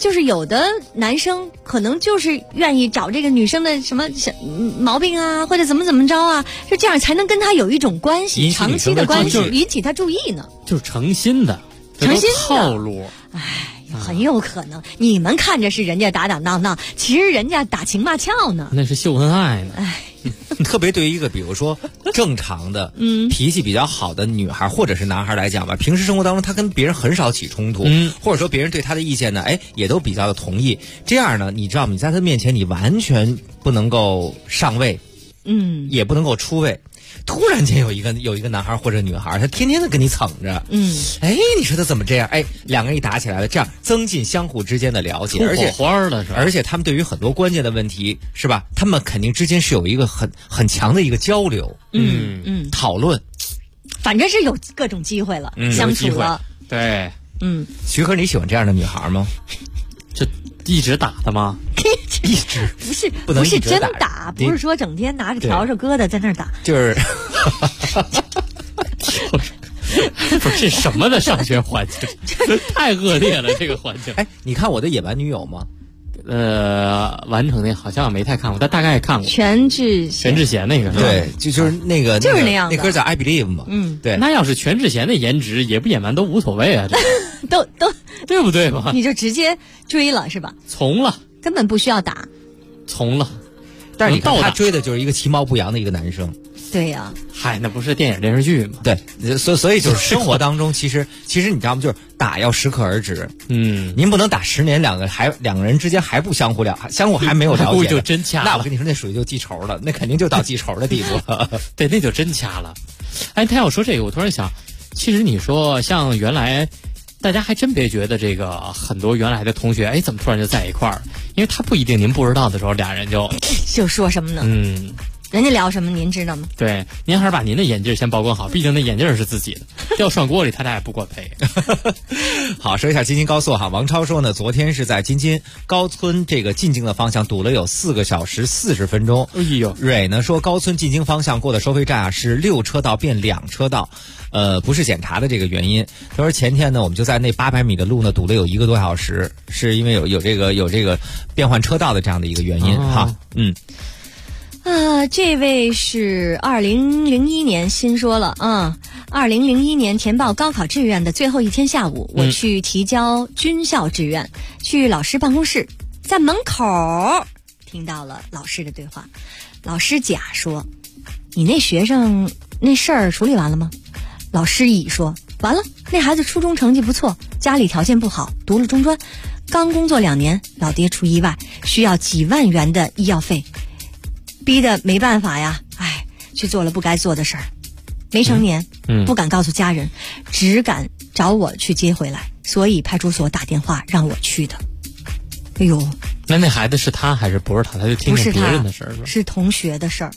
就是有的男生可能就是愿意找这个女生的什么毛病啊，或者怎么着啊，就这样才能跟他有一种关系，长期的关系，引起他注意呢。 就是诚心的， 诚心的套路。 很有可能你们看着是人家打打闹闹，其实人家打情骂俏呢， 那是秀恩爱呢。 特别对于一个比如说正常的脾气比较好的女孩或者是男孩来讲吧，平时生活当中他跟别人很少起冲突，或者说别人对他的意见呢也都比较的同意，这样呢你知道你在他面前你完全不能够上位，也不能够出位。突然间有一个男孩或者女孩，他天天的跟你蹭着，你说他怎么这样？两个人一打起来了，这样增进相互之间的了解， 而且火花了是吧？ 而且他们对于很多关键的问题是吧？他们肯定之间是有一个很强的一个交流，讨论， 反正是有各种机会了，相处了， 对， 徐哥，你喜欢这样的女孩吗？ 这一直打的吗？ 一直不是真打，不是说整天拿着笤帚疙瘩在那儿打， 就是不是这什么的上学环境，太恶劣了这个环境。 你看我的野蛮女友吗？ 完成的好像没太看过，但大概看过。 全智贤那个是吧？ 对，就是那个就是那样的。 那歌叫《I Believe》嘛。对。 那要是全智贤的颜值野不野蛮都无所谓啊， 都对不对嘛？ 你就直接追了是吧？ 从了， 根本不需要打。 从了， 但是你看他追的就是一个其貌不扬的一个男生。 对呀， 那不是电影电视剧吗？ 对，所以就是生活当中，其实你知道吗？就是打要适可而止。您不能打10年，两个人之间还不相互还没有了解， 就真掐了。 那我跟你说，那属于就记仇了，那肯定就到记仇的地步了。 对，那就真掐了。他要说这个，我突然想，其实你说像原来。大家还真别觉得这个很多原来的同学，怎么突然就在一块儿？因为他不一定您不知道的时候，俩人就说什么呢？人家聊什么您知道吗？ 对，您还是把您的眼镜先保管好，毕竟那眼镜是自己的，掉涮锅里他俩也不管赔。 好，说一下京津高速哈，王超说呢，昨天是在京津高村这个进京的方向堵了有4个小时40分钟。蕊呢说高村进京方向过的收费站是6车道变2车道。不是检查的这个原因。他说前天呢，我们就在那800米的路呢堵了有1个多小时，是因为有这个变换车道的这样的一个原因哈。 这位是2001年新说了2001年填报高考志愿的最后一天下午，我去提交军校志愿，去老师办公室，在门口听到了老师的对话。老师甲说：“你那学生那事儿处理完了吗？”老师乙说：“完了，那孩子初中成绩不错，家里条件不好，读了中专，刚工作2年，老爹出意外，需要几万元的医药费，逼得没办法呀，去做了不该做的事儿。没成年，不敢告诉家人，只敢找我去接回来，所以派出所打电话让我去的。”哎呦， 那孩子是他还是不是他？他就听听别人的事儿， 是同学的事儿。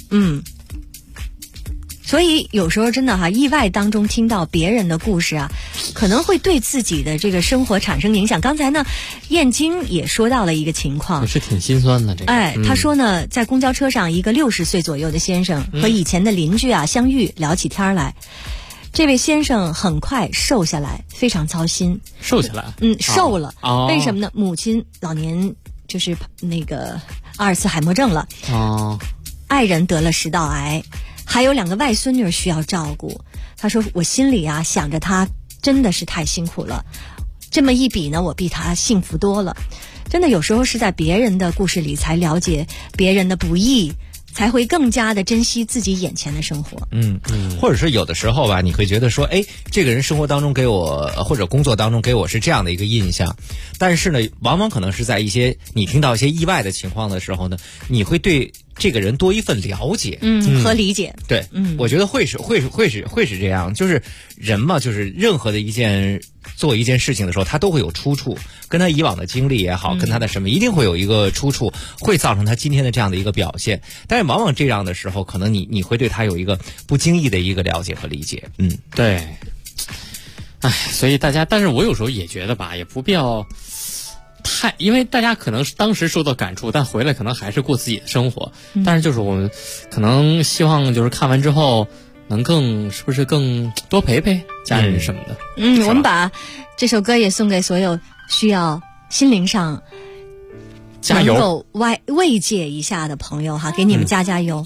所以有时候真的意外当中听到别人的故事可能会对自己的这个生活产生影响。刚才呢，燕京也说到了一个情况， 也是挺心酸的。这个， 他说呢，在公交车上，一个60岁左右的先生和以前的邻居相遇，聊起天来。这位先生很快瘦下来，非常操心。 瘦下来？ 瘦了。为什么呢？母亲老年就是那个阿尔茨海默症了。爱人得了食道癌。还有2个外孙女需要照顾，他说我心里想着他真的是太辛苦了，这么一比呢，我比他幸福多了。真的有时候是在别人的故事里才了解别人的不易，才会更加的珍惜自己眼前的生活。 或者是有的时候吧，你会觉得说，这个人生活当中给我或者工作当中给我是这样的一个印象，但是呢，往往可能是在一些你听到一些意外的情况的时候呢，你会对这个人多一份了解， 和理解。 对，我觉得会是这样，就是人嘛，就是任何的做一件事情的时候，他都会有出处，跟他以往的经历也好，跟他的什么一定会有一个出处，会造成他今天的这样的一个表现。但是往往这样的时候，可能你会对他有一个不经意的一个了解和理解。 对。所以大家，但是我有时候也觉得吧，也不必要因为大家可能当时受到感触，但回来可能还是过自己的生活。但是就是我们可能希望就是看完之后能是不是更多陪陪家人什么的。 我们把这首歌也送给所有需要心灵上加油能够慰藉一下的朋友哈，给你们加油。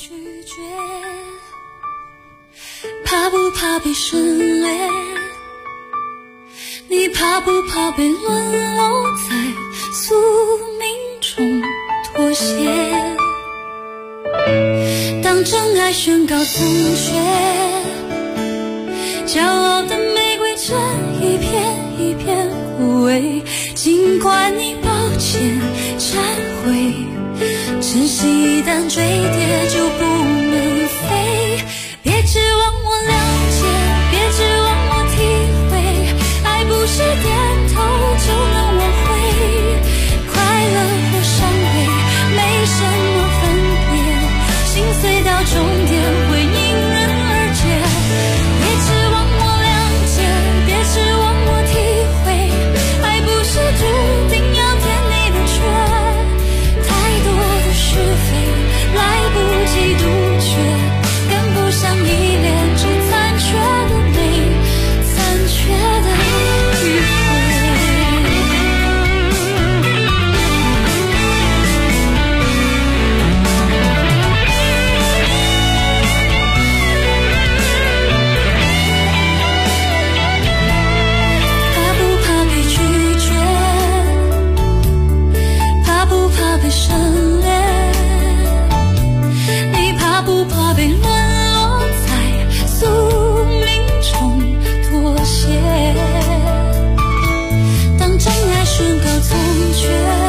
怕不怕被省略？你怕不怕被沦落在宿命中妥协？当真爱宣告残缺，骄傲的玫瑰正一片一片枯萎，尽管你抱歉忏悔，真心一旦坠跌就不能飞。别指望我了解，别指望我体会，爱不是点头就能挽回，快乐或伤悲没什么分别，心碎到终点会迎刃而解。别指望我了解，别指望我体会，爱不是注定要填你的缺，太多的是非来不及杜绝，跟不上依恋只残缺的美，残缺的迂回。怕不怕被拒绝？怕不怕被省略？你怕不怕被沦落在宿命中妥协？当真爱宣告残缺，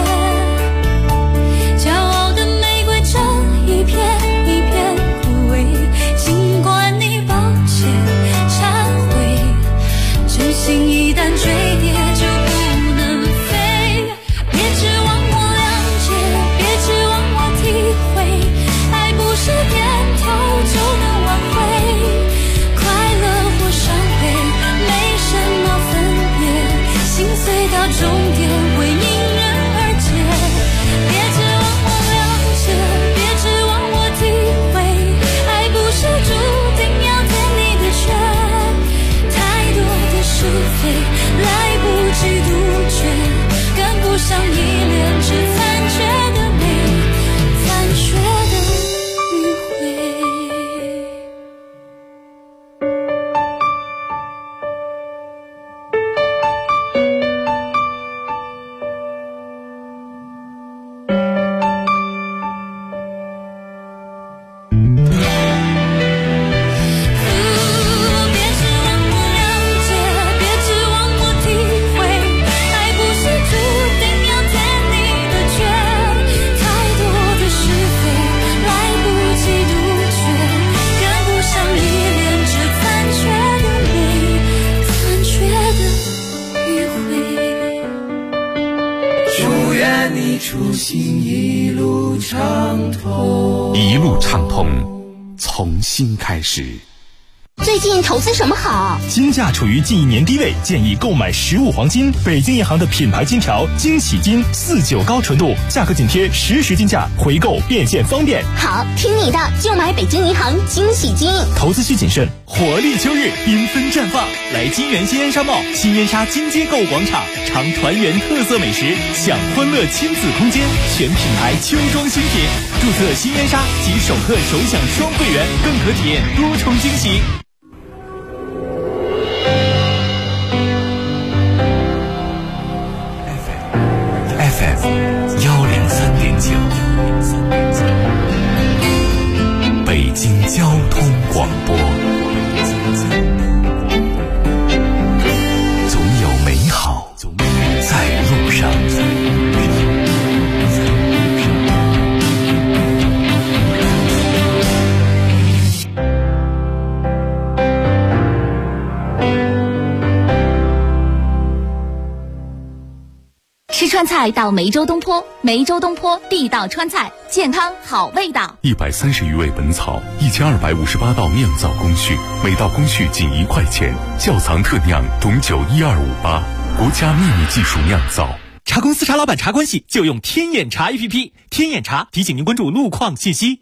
骄傲的玫瑰正一片一片枯萎，尽管你抱歉忏悔，真心一旦坠跌就不能飞。别指望我了解，别指望我体会，爱不是点头就能挽回，快乐或伤悲没什么分别，心碎到终点会迎刃而解。别指望我了解，别指望我体会，爱不是注定要填你的缺，太多的是非来不及杜绝，跟不上依恋只残缺的美，残缺的迂回。别指望我了解，别指望我体会，爱不是注定要填你的缺，太多的是非来不及杜绝，跟不上依恋只残缺的美，残缺的迂回。 祝愿你出行一路畅通。 一路畅通，从新开始。 最近投资什么好？ 金价处于近1年低位，建议购买实物黄金。北京银行的品牌金条惊喜金49高纯度，价格紧贴实时金价，回购变现方便。 好，听你的，就买北京银行惊喜金。 投资需谨慎。 活力秋日，缤纷绽放，来金源新烟沙贸新烟沙金街购物广场，尝团圆特色美食，享欢乐亲子空间，全品牌秋装新品。注册新烟沙即首客首享双会员，更可体验多重惊喜。 FM 103.9，北京交通广播，总有美好在路上。 吃川菜到梅州东坡，梅州东坡地道川菜，健康好味道。 130余味本草，1258道酿造工序，每道工序仅1块钱，窖藏特酿，董酒12588，国家秘密技术酿造。 茶公司茶老板茶关系就用天眼茶 APP， 天眼茶提醒您关注路况信息。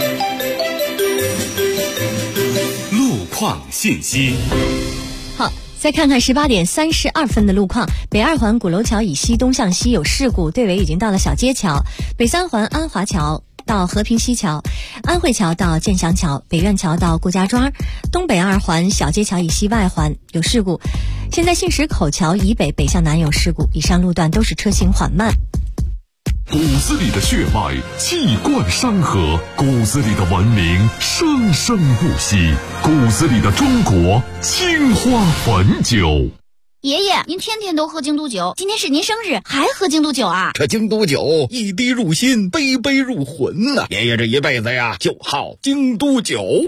路况信息。 好， 再看看18点32分的路况，北2环鼓楼桥以西东向西有事故，队尾已经到了小街桥，北3环安华桥到和平西桥，安慧桥到建祥桥，北苑桥到顾家庄，东北2环小街桥以西外环有事故，现在信石口桥以北北向南有事故，以上路段都是车行缓慢。 骨子里的血脉气贯山河，骨子里的文明生生不息，骨子里的中国青花汾酒。 爷爷，您天天都喝京都酒，今天是您生日，还喝京都酒啊？ 这京都酒一滴入心，杯杯入魂呐！爷爷这一辈子呀，就好京都酒。 一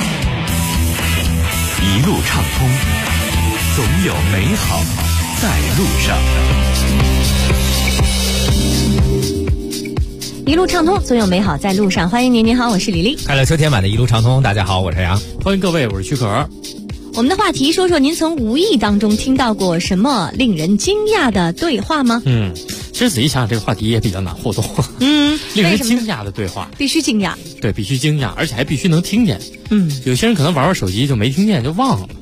路畅通，总有美好在路上。 一路畅通，总有美好在路上。欢迎您，您好，我是李丽。 快乐秋天版的一路畅通，大家好，我是杨。 欢迎各位，我是许可。 我们的话题说说您从无意当中听到过什么令人惊讶的对话吗？ 其实仔细想想，这个话题也比较难互动。令人惊讶的对话， 必须惊讶。 对，必须惊讶，而且还必须能听见。有些人可能玩手机就没听见就忘了。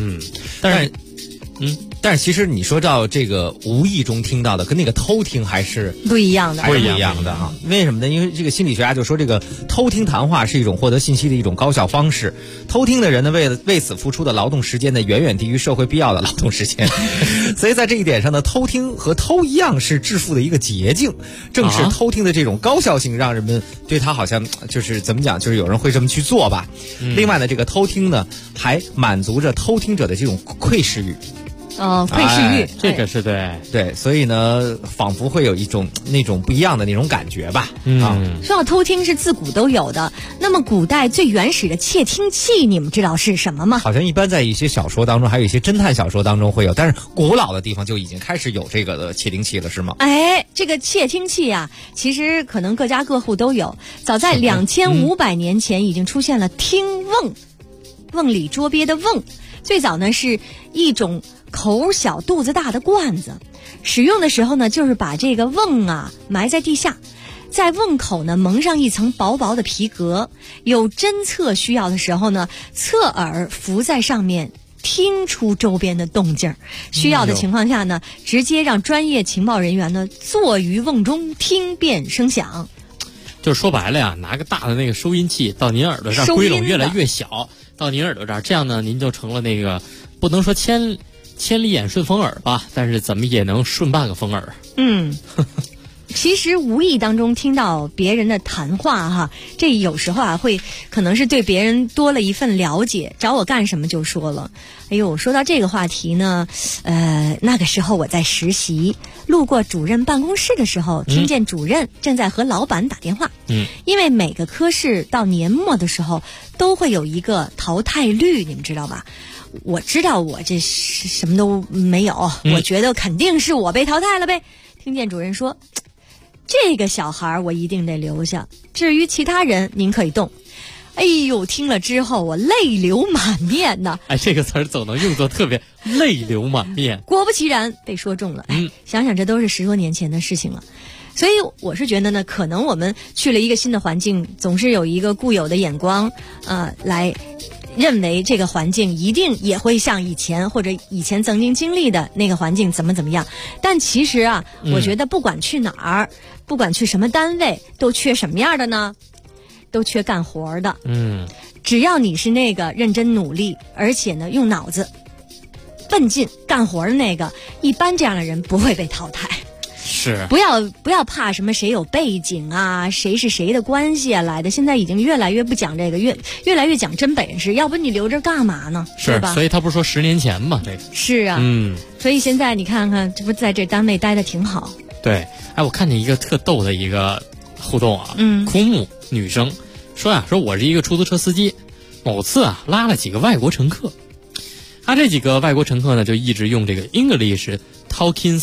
但是其实你说到这个无意中听到的，跟那个偷听还是不一样的， 不一样的哈。为什么呢？因为这个心理学家就说，这个偷听谈话是一种获得信息的一种高效方式。偷听的人呢，为此付出的劳动时间呢，远远低于社会必要的劳动时间。所以在这一点上呢，偷听和偷一样是致富的一个捷径。正是偷听的这种高效性，让人们对他好像就是怎么讲，就是有人会这么去做吧。另外呢，这个偷听呢，还满足着偷听者的这种窥视欲。 窥视欲， 这个是对，所以呢，仿佛会有一种那种不一样的那种感觉吧。 说到偷听是自古都有的，那么古代最原始的窃听器，你们知道是什么吗？ 好像一般在一些小说当中，还有一些侦探小说当中会有，但是古老的地方就已经开始有这个的窃听器了，是吗？ 这个窃听器啊，其实可能各家各户都有。早在2500年前已经出现了听瓮，瓮里捉鳖的瓮。最早呢是一种口小肚子大的罐子，使用的时候呢，就是把这个瓮啊埋在地下，在瓮口呢蒙上一层薄薄的皮革，有侦测需要的时候呢，侧耳伏在上面，听出周边的动静。需要的情况下呢，直接让专业情报人员呢坐于瓮中听辨声响。 就是说白了呀，拿个大的那个收音器到您耳朵上归拢越来越小，到您耳朵这儿，这样呢，您就成了那个不能说千里眼顺风耳吧，但是怎么也能顺半个风耳。 其实无意当中听到别人的谈话哈，这有时候啊会可能是对别人多了一份了解，找我干什么就说了。说到这个话题呢，那个时候我在实习，路过主任办公室的时候，听见主任正在和老板打电话。因为每个科室到年末的时候都会有一个淘汰率，你们知道吧？我知道我这什么都没有，我觉得肯定是我被淘汰了呗。听见主任说，这个小孩我一定得留下，至于其他人您可以动。听了之后我泪流满面呐。 这个词儿总能用作特别泪流满面。 果不其然被说中了。想想这都是10多年前的事情了。所以我是觉得呢，可能我们去了一个新的环境，总是有一个固有的眼光来认为这个环境一定也会像以前或者以前曾经经历的那个环境怎么样。但其实啊，我觉得不管去哪儿，不管去什么单位，都缺什么样的呢？都缺干活的。只要你是那个认真努力，而且呢用脑子奋进干活的那个，一般这样的人不会被淘汰。 是， 不要怕什么谁有背景啊，谁是谁的关系啊来的。现在已经越来越不讲这个，越来越讲真本事。要不你留着干嘛呢？ 是吧？ 所以他不是说10年前嘛，这个是啊。所以现在你看看，这不在这单位待的挺好。 对，我看见一个特逗的一个互动啊，枯木女生说我是一个出租车司机，某次拉了几个外国乘客，这几个外国乘客呢就一直用这个 English talking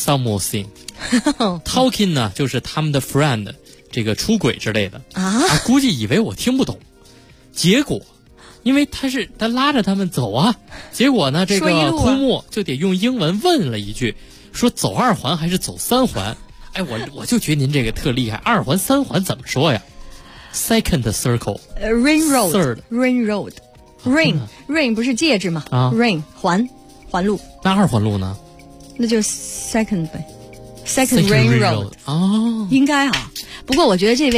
something。talking 呢就是他们的 friend， 这个出轨之类的估计以为我听不懂，结果因为他拉着他们走结果呢这个枯木就得用英文问了一句，说走2环还是走3环？我就觉得您这个特厉害，2环3环怎么说呀？ Second circle Ring road Third Ring road Ring 不是戒指吗？Ring 环环路。 那二环路呢？ 那就是 second 呗 ，second ring road 哦， 应该啊。不过我觉得这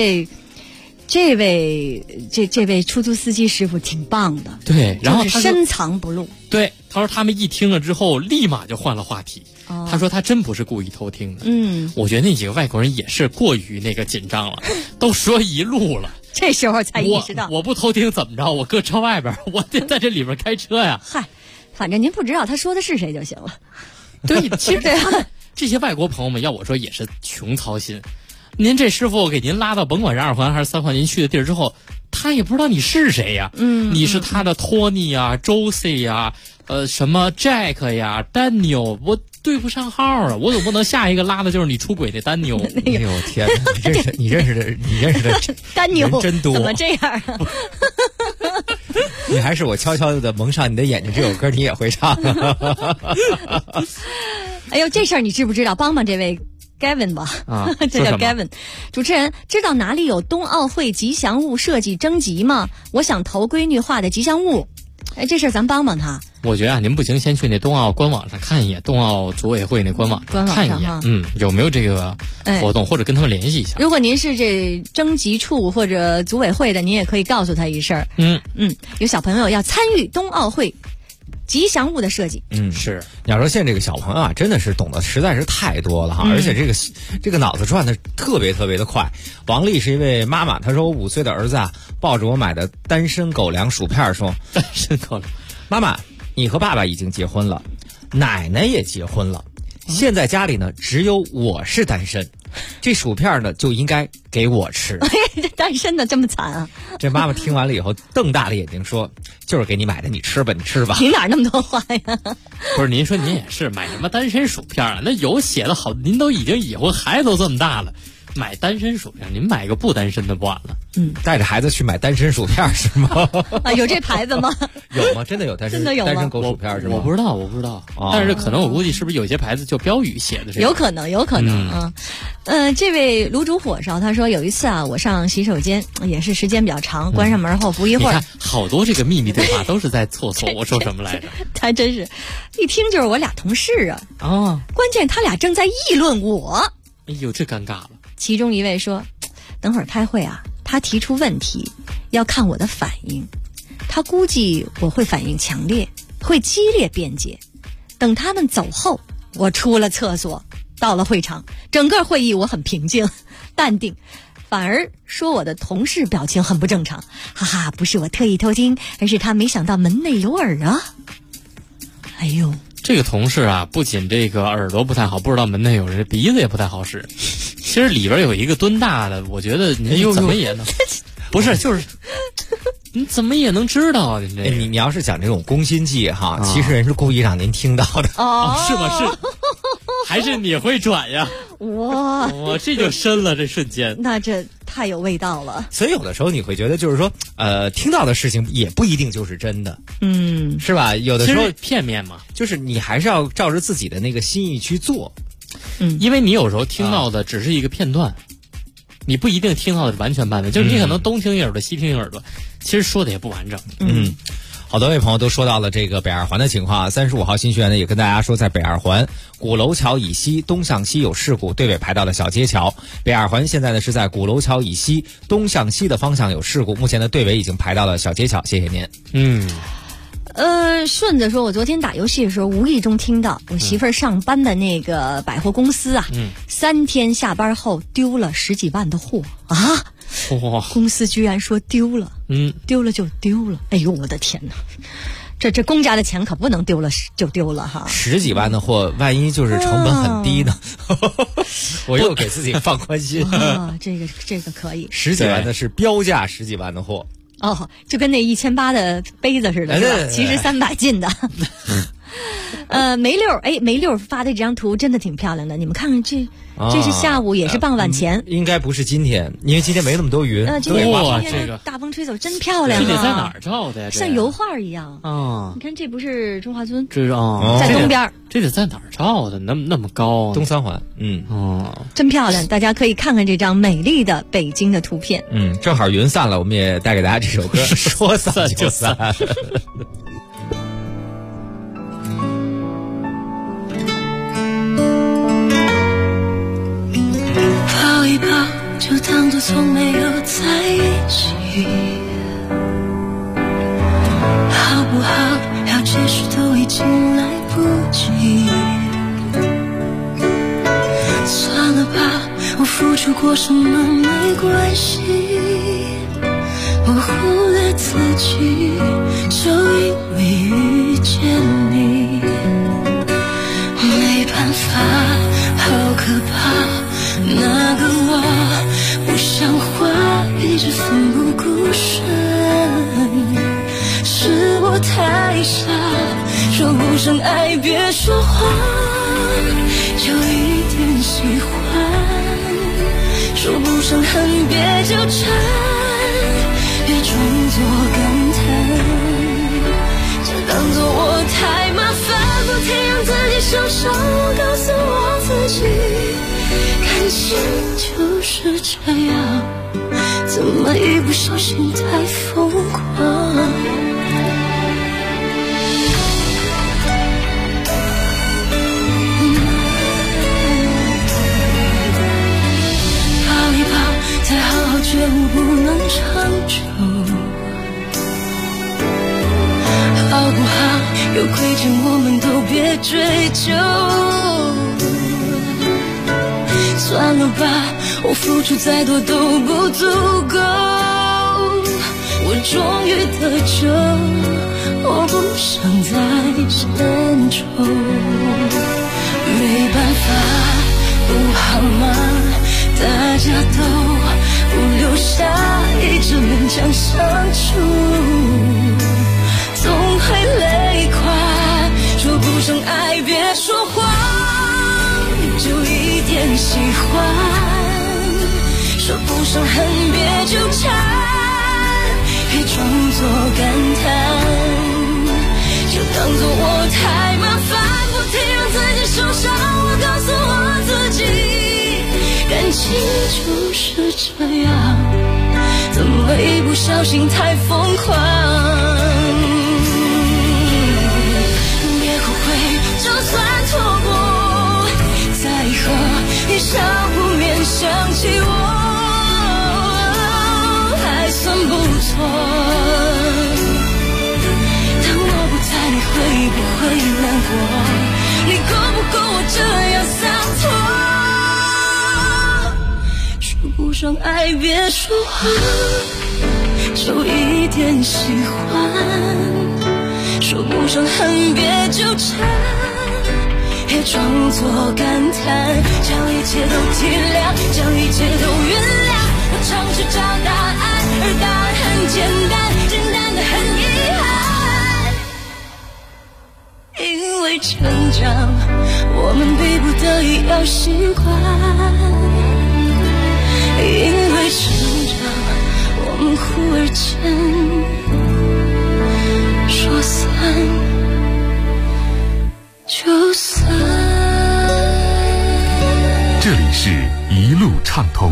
位出租司机师傅挺棒的， 对，然后就是深藏不露。 对，他说他们一听了之后，立马就换了话题。他说他真不是故意偷听的。我觉得那几个外国人也是过于那个紧张了，都说一路了， 这时候才意识到我不偷听怎么着？我搁车外边，我得在这里边开车呀。 嗨，反正您不知道他说的是谁就行了。 对，其实这些外国朋友们，要我说也是穷操心。您这师傅给您拉到甭管是2环还是3环您去的地儿之后，他也不知道你是谁呀。你是他的托尼呀、Josie 呀、什么 Jack 呀、Daniel， 我对不上号啊！我总不能下一个拉的就是你出轨那Daniel。 哎呦天哪！你认识的 Daniel 真多， 怎么这样啊？ 你还是我悄悄的蒙上你的眼睛，这首歌你也会唱。 哎呦，这事儿你知不知道？帮帮这位 Gavin 吧，这叫 Gavin。主持人知道哪里有冬奥会吉祥物设计征集吗？我想投闺女画的吉祥物。哎，这事儿咱帮帮他。 我觉得您不行，先去那冬奥官网上看一眼，冬奥组委会那官网看一眼，有没有这个活动，或者跟他们联系一下。 如果您是这征集处或者组委会的，您也可以告诉他一声。有小朋友要参与冬奥会吉祥物的设计。 是。你要说现在这个小朋友啊，真的是懂得实在是太多了哈，而且这个脑子转的特别特别的快。王丽是一位妈妈，她说我5岁的儿子啊，抱着我买的单身狗粮薯片说， 单身狗粮， 妈妈，你和爸爸已经结婚了，奶奶也结婚了，现在家里呢只有我是单身，这薯片呢就应该给我吃。 这单身的这么惨啊！ 这妈妈听完了以后瞪大了眼睛说，就是给你买的，你吃吧，你吃吧。 你哪那么多话呀？ 不是，您说您也是买什么单身薯片啊？那有写的好，您都已经已婚，孩子都这么大了，买单身薯片，您买个不单身的不完了？ 带着孩子去买单身薯片是吗？ 啊，有这牌子吗？ 有吗？真的有单身？ 真的有吗？ 单身狗薯片是吗？ 我不知道，但是可能我估计是不是有些牌子就标语写的是？ 有可能啊。这位卤煮火烧他说有一次啊，我上洗手间也是时间比较长，关上门后不一会儿， 你看好多这个秘密对话都是在厕所。我说什么来着？ 还真是，一听就是我俩同事啊。关键他俩正在议论我。 哎呦，这尴尬了。 其中一位说，等会儿开会啊，他提出问题要看我的反应，他估计我会反应强烈，会激烈辩解。等他们走后，我出了厕所，到了会场，整个会议我很平静淡定，反而说我的同事表情很不正常。哈哈，不是我特意偷听，而是他没想到门内有耳啊。哎呦， 这个同事啊，不仅这个耳朵不太好，不知道门内有人，鼻子也不太好使。其实里边有一个吨大的，我觉得你怎么也能，不是就是，你怎么也能知道啊？ 你要是讲这种攻心计哈，其实人是故意让您听到的。 是吗？是，还是你会转呀？ 哇， 这就深了，这瞬间。 那这太有味道了。 所以有的时候你会觉得，就是说，听到的事情也不一定就是真的，是吧？有的时候片面嘛， 就是你还是要照着自己的那个心意去做。 因为你有时候听到的只是一个片段，你不一定听到的是完全版本，就是你可能东听一耳朵西听一耳朵，其实说的也不完整。 好多位朋友都说到了这个北二环的情况，35号新学员呢也跟大家说，在北二环鼓楼桥以西东向西有事故，队尾排到了小街桥。北二环现在呢是在鼓楼桥以西东向西的方向有事故，目前的队尾已经排到了小街桥。谢谢您。 顺子说，我昨天打游戏的时候无意中听到我媳妇儿上班的那个百货公司啊，3天下班后丢了10几万的货啊！公司居然说丢了，丢了就丢了。哎呦，我的天哪！这公家的钱可不能丢了就丢了哈 ！10几万的货，万一就是成本很低呢？我又给自己放宽心。 这个可以。 10几万的是标价10几万的货。 就跟那1800的杯子似的，是吧？其实300斤的。梅六发的这张图真的挺漂亮的，你们看看这是下午也是傍晚前， 应该不是今天，因为今天没那么多云。 今天大风吹走，真漂亮。 这得在哪儿照的呀？ 像油画一样你看，这不是中华尊， 这是在东边。 这得在哪儿照的？那么高， 东3环。 真漂亮，大家可以看看这张美丽的北京的图片。 正好云散了，我们也带给大家这首歌，说散就散。 就当作从没有在一起，好不好？要解释都已经来不及。算了吧，我付出过什么没关系，我忽略自己，就因为遇见你。没办法，好可怕。那个我不像话，一直奋不顾身，是我太傻，说不上爱别说谎，就一点喜欢，说不上恨别纠缠，别装作感叹，就当作我太麻烦，不停让自己受伤，我告诉我自己，感情就是这样，怎么一不小心太疯狂。抱一抱，再好好觉悟，不能长久，好不好？有亏欠我们都别追究。算了吧，我付出再多都不足够，我终于得救，我不想再牵愁。没办法，不好吗？大家都不留下，一直勉强相处，总会累垮。说不上爱别说谎，就一点喜欢，说不上恨别纠缠，别装作感叹，就当作我太麻烦，不停让自己受伤，我告诉我自己，感情就是这样，怎么一不小心太疯狂。别后悔，就算错过，再和你少不免想起我，还算不错。当我不在，你会不会难过？你够不够我这样洒脱？说不上爱别说谎，就一点喜欢，说不上恨别纠缠，别装作感叹，将一切都体谅，将一切都原谅。我常去找答案，而答案很简单，简单的很遗憾。因为成长，我们逼不得已要习惯。因为成长，我们忽而间说散就散。 这里是一路畅通。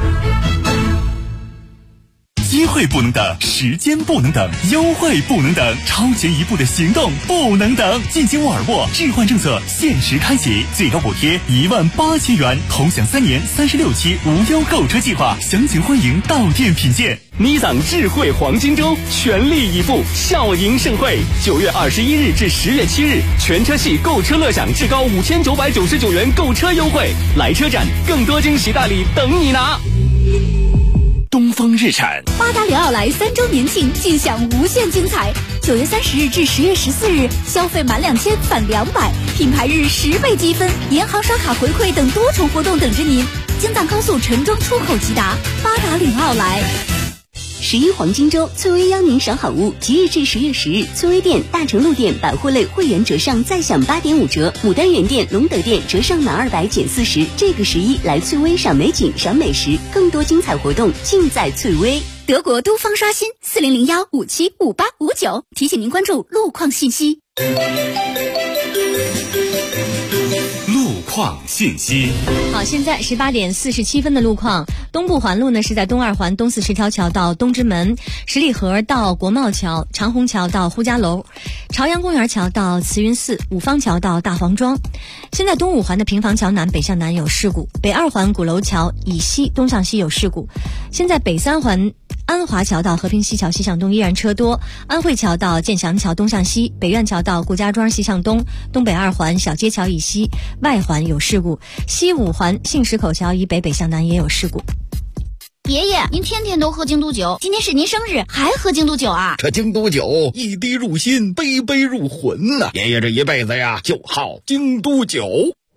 机会不能等，时间不能等，优惠不能等，超前一步的行动不能等。进京沃尔沃置换政策限时开启，最高补贴18000元，同享3年36期无忧购车计划，详情欢迎到店品鉴。 尼桑智慧黄金周全力以赴，笑迎盛会，9月21日至10月7日，全车系购车乐享至高5999元购车优惠，来车展，更多惊喜大礼等你拿。 东风日产巴达里奥莱3周年庆，尽享无限精彩。9月30日至10月14日，消费满2000返200，品牌日10倍积分，银行刷卡回馈等多重活动等着您。京藏高速陈庄出口直达，巴达里奥莱。 11黄金周，翠微邀您赏好物。即日至10月10日，翠微店、大成路店百货类会员折上再享8.5折，牡丹园店、龙德店折上满200减40。这个11来翠微赏美景、赏美食，更多精彩活动尽在翠微。 德国都方刷新4001575859，提醒您关注路况信息。 路况信息。 好，现在18点47分的路况。东部环路呢是在东二环东四十条桥到东直门，十里河到国贸桥，长虹桥到呼家楼，朝阳公园桥到慈云寺，五方桥到大黄庄。现在东五环的平房桥南北向南有事故，北二环鼓楼桥以西东向西有事故。现在北三环安华桥到和平西桥西向东依然车多，安慧桥到建祥桥东向西，北苑桥到顾家庄西向东，东北二环小街桥以西外环有事故，西五环杏石口桥以北北向南也有事故。 爷爷，您天天都喝京都酒，今天是您生日，还喝京都酒啊？ 这京都酒一滴入心，杯杯入魂呐！爷爷这一辈子呀，就好京都酒。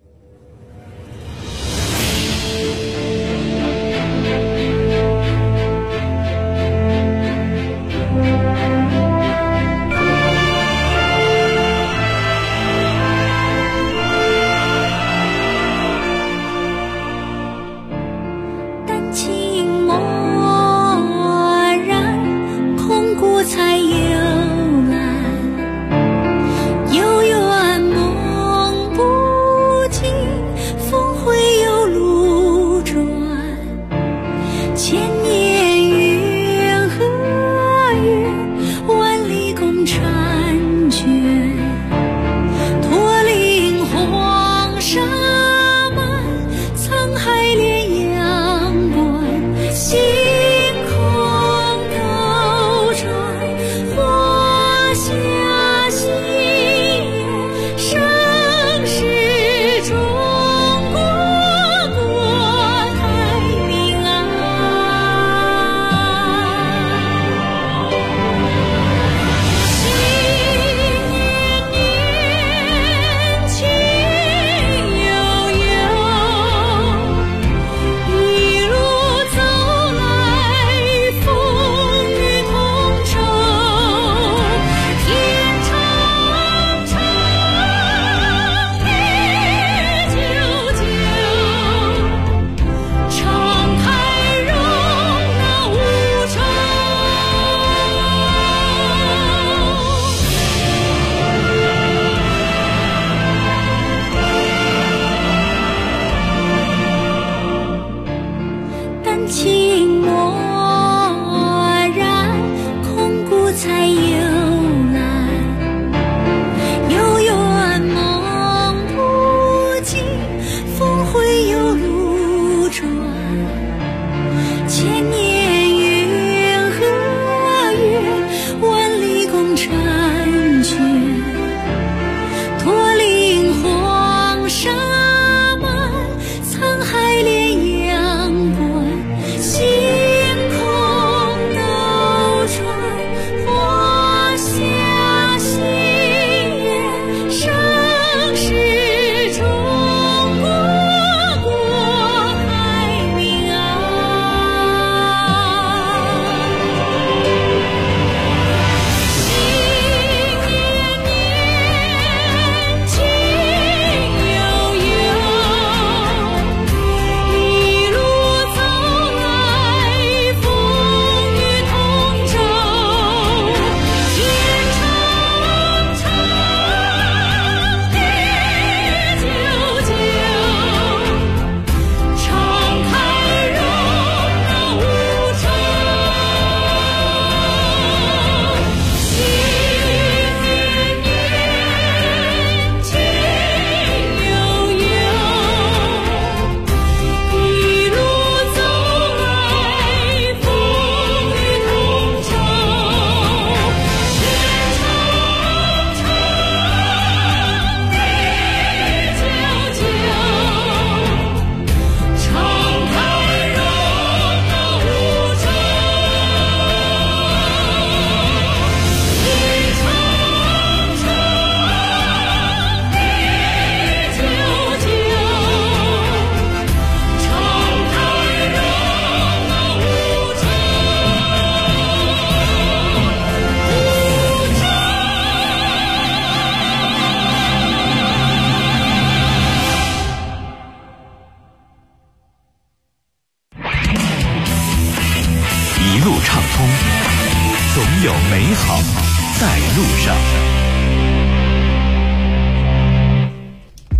有美好在路上。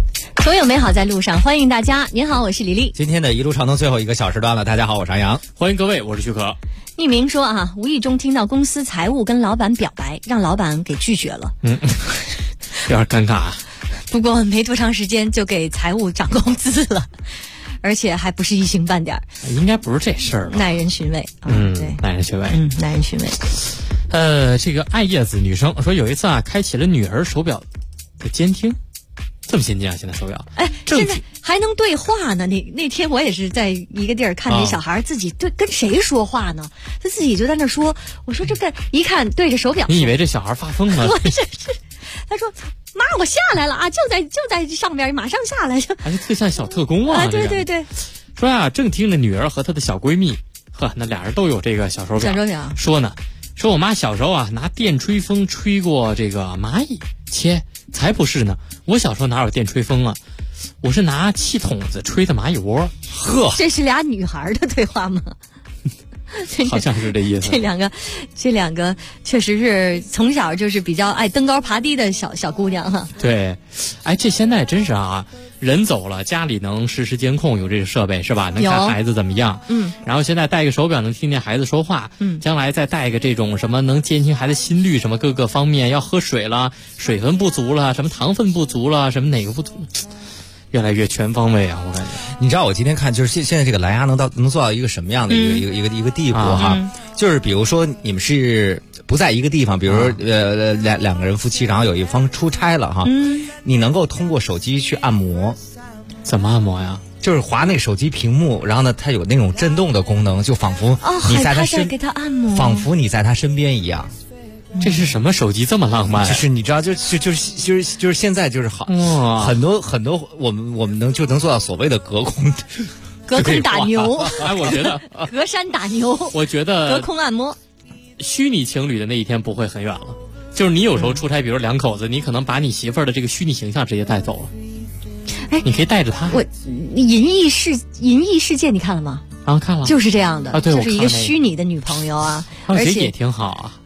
所有美好在路上，欢迎大家。您好，我是李丽。 今天的一路畅通最后一个小时段了，大家好，我是杨洋， 欢迎各位，我是许可。 匿名说啊，无意中听到公司财务跟老板表白，让老板给拒绝了。 有点尴尬啊。 不过没多长时间就给财务涨工资了，而且还不是一星半点。 应该不是这事儿吧？ 耐人寻味。对， 耐人寻味。 耐人寻味。 这个爱叶子女生说，有一次啊，开启了女儿手表的监听。这么先进啊！现在手表， 现在还能对话呢。那天我也是在一个地儿看那小孩自己跟谁说话呢？他自己就在那说，我说这个一看对着手表， 你以为这小孩发疯了？ 是，他说妈，我下来了啊，就在上边，马上下来。 还是特像小特工啊！ 对。 说啊，正听着女儿和她的小闺蜜，那俩人都有这个小手表。说呢，说我妈小时候啊，拿电吹风吹过这个蚂蚁，切。才不是呢！我小时候哪有电吹风啊？我是拿气筒子吹的蚂蚁窝。 这是俩女孩的对话吗？ 好像是这意思。 这两个确实是从小就是比较爱登高爬低的小姑娘哈。 对，这现在真是啊，人走了，家里能实时监控，有这个设备是吧？能看孩子怎么样。然后现在戴个手表能听见孩子说话。将来再戴个这种什么能监听孩子心率，什么各个方面，要喝水了，水分不足了，什么糖分不足了，什么哪个不足。越来越全方位啊！我感觉， 你知道我今天看就是现在这个蓝牙能做到一个什么样的一个地步哈？就是比如说你们是不在一个地方，比如两个人夫妻，然后有一方出差了哈，你能够通过手机去按摩。 怎么按摩呀？ 就是滑那手机屏幕，然后呢，它有那种震动的功能，就仿佛你在他给他按摩， 仿佛你在他身边一样。 这是什么手机这么浪漫？ 就是你知道，就是现在就是好，很多我们能做到所谓的隔空打牛。 我觉得隔山打牛。 我觉得隔空按摩， 虚拟情侣的那一天不会很远了。就是你有时候出差，比如两口子，你可能把你媳妇儿的这个虚拟形象直接带走了。你可以带着她。 银翼世界你看了吗？ 看了。 就是这样的啊，对， 就是一个虚拟的女朋友啊， 而且也挺好啊。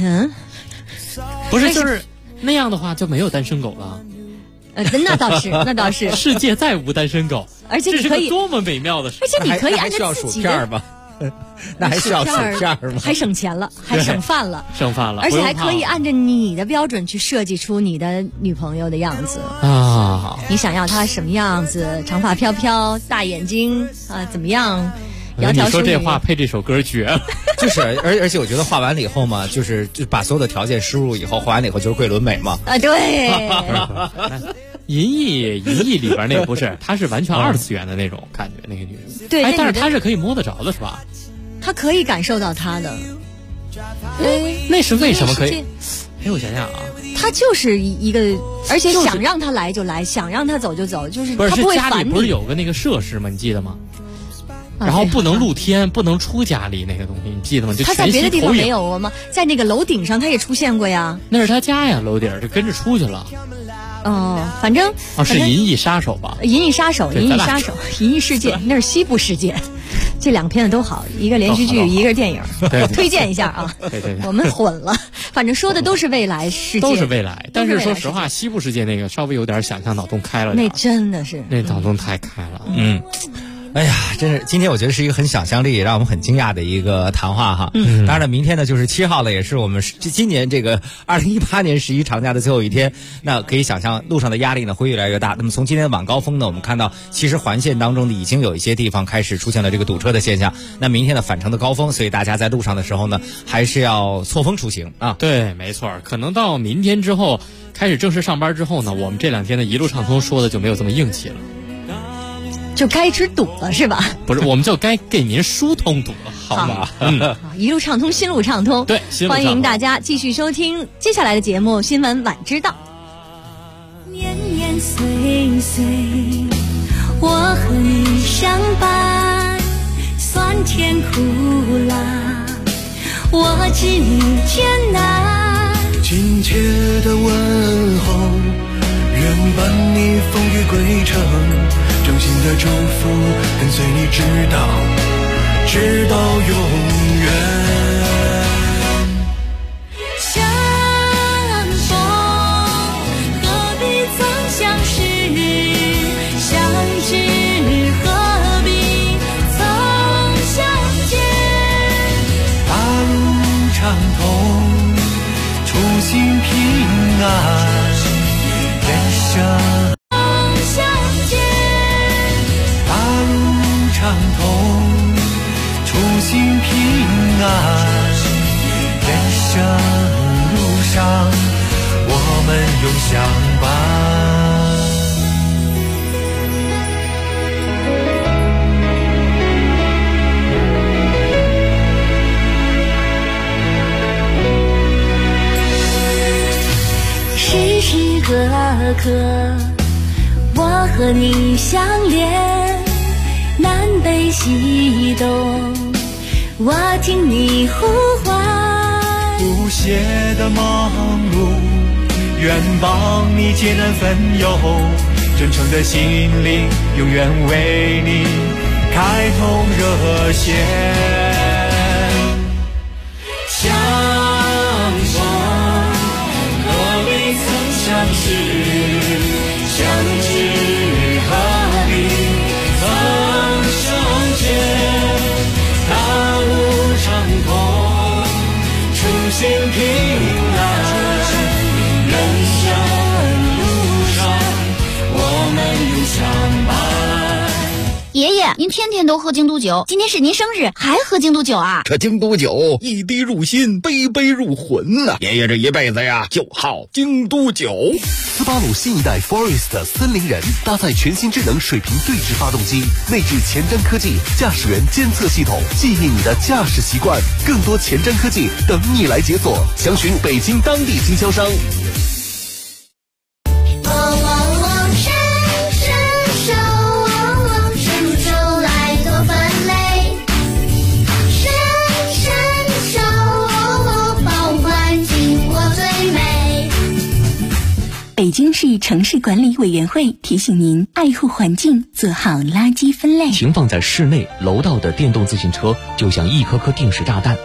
不是，就是那样的话就没有单身狗了。 那倒是。 世界再无单身狗， 而且你可以， 这是个多么美妙的事。 而且你可以按照自己的。 那还需要薯片吗？ 还省钱了，还省饭了，而且还可以按照你的标准去设计出你的女朋友的样子啊！ 你想要她什么样子？长发飘飘，大眼睛啊，怎么样？窈窕淑女。 你说这话配这首歌绝了。 就是而且我觉得画完了以后嘛，就把所有的条件输入以后，画完了以后就是桂纶镁嘛。 啊，对。 银翼里边那不是，她是完全二次元的那种感觉，那个女人。 对， 但是她是可以摸得着的，是吧？ 她可以感受到她的。 那是为什么可以？我想想啊， 她就是一个，而且想让她来就来，想让她走就走，就是她不会烦你。 家里不是有个那个设施吗？你记得吗？然后不能露天，不能出家里那个东西，你记得吗？就他在别的地方没有吗？在那个楼顶上他也出现过呀。 那是他家呀，楼顶就跟着出去了。 反正是银翼杀手吧？ 银翼杀手，银翼世界，那是西部世界。这两个片子都好，一个连续剧，一个电影，推荐一下啊。 对， 我们混了，反正说的都是未来世界， 都是未来。但是说实话，西部世界那个稍微有点想象脑洞开了点。 那真的是， 那脑洞太开了。 哎呀，真是今天我觉得是一个很想象力，让我们很惊讶的一个谈话哈。当然了，明天呢就是7号了，也是我们今年这个2018年11长假的最后一天。那可以想象路上的压力呢会越来越大。那么从今天的晚高峰呢，我们看到其实环线当中呢已经有一些地方开始出现了这个堵车的现象。那明天的返程的高峰，所以大家在路上的时候呢，还是要错峰出行啊。 对，没错，可能到明天之后开始正式上班之后呢，我们这2天的一路畅通说的就没有这么硬气了。 就该吃堵了是吧？ 不是，我们就该给您疏通堵了，好吧？ 一路畅通，心路畅通。 对， 欢迎大家继续收听接下来的节目《新闻晚知道》。 年年岁岁，我和你相伴，酸甜苦辣，我知你艰难。 亲切的问候，愿伴你风雨归程。衷心的祝福跟随你直到永远。 相逢何必曾相识， 安，人生大路畅通，出行平安，人生路上我们永相伴。 时时刻刻我和你相连，南北西东我听你呼唤， 不懈的忙碌愿帮你艰难分忧，真诚的心灵永远为你开通热线。相逢何必曾相识，相知何必曾相见，大路畅通，出行平安，人生路上我们永相伴。 爷爷，您天天都喝京都酒，今天是您生日，还喝京都酒啊？ 这京都酒一滴入心，杯杯入魂呐！爷爷这一辈子呀，就好京都酒。 斯巴鲁新一代 Forest 森林人搭载全新智能水平对置发动机，内置前瞻科技驾驶员监测系统，记忆你的驾驶习惯，更多前瞻科技等你来解锁。详询北京当地经销商。 北京市城市管理委员会提醒您爱护环境，做好垃圾分类。 停放在室内楼道的电动自行车就像一颗颗定时炸弹，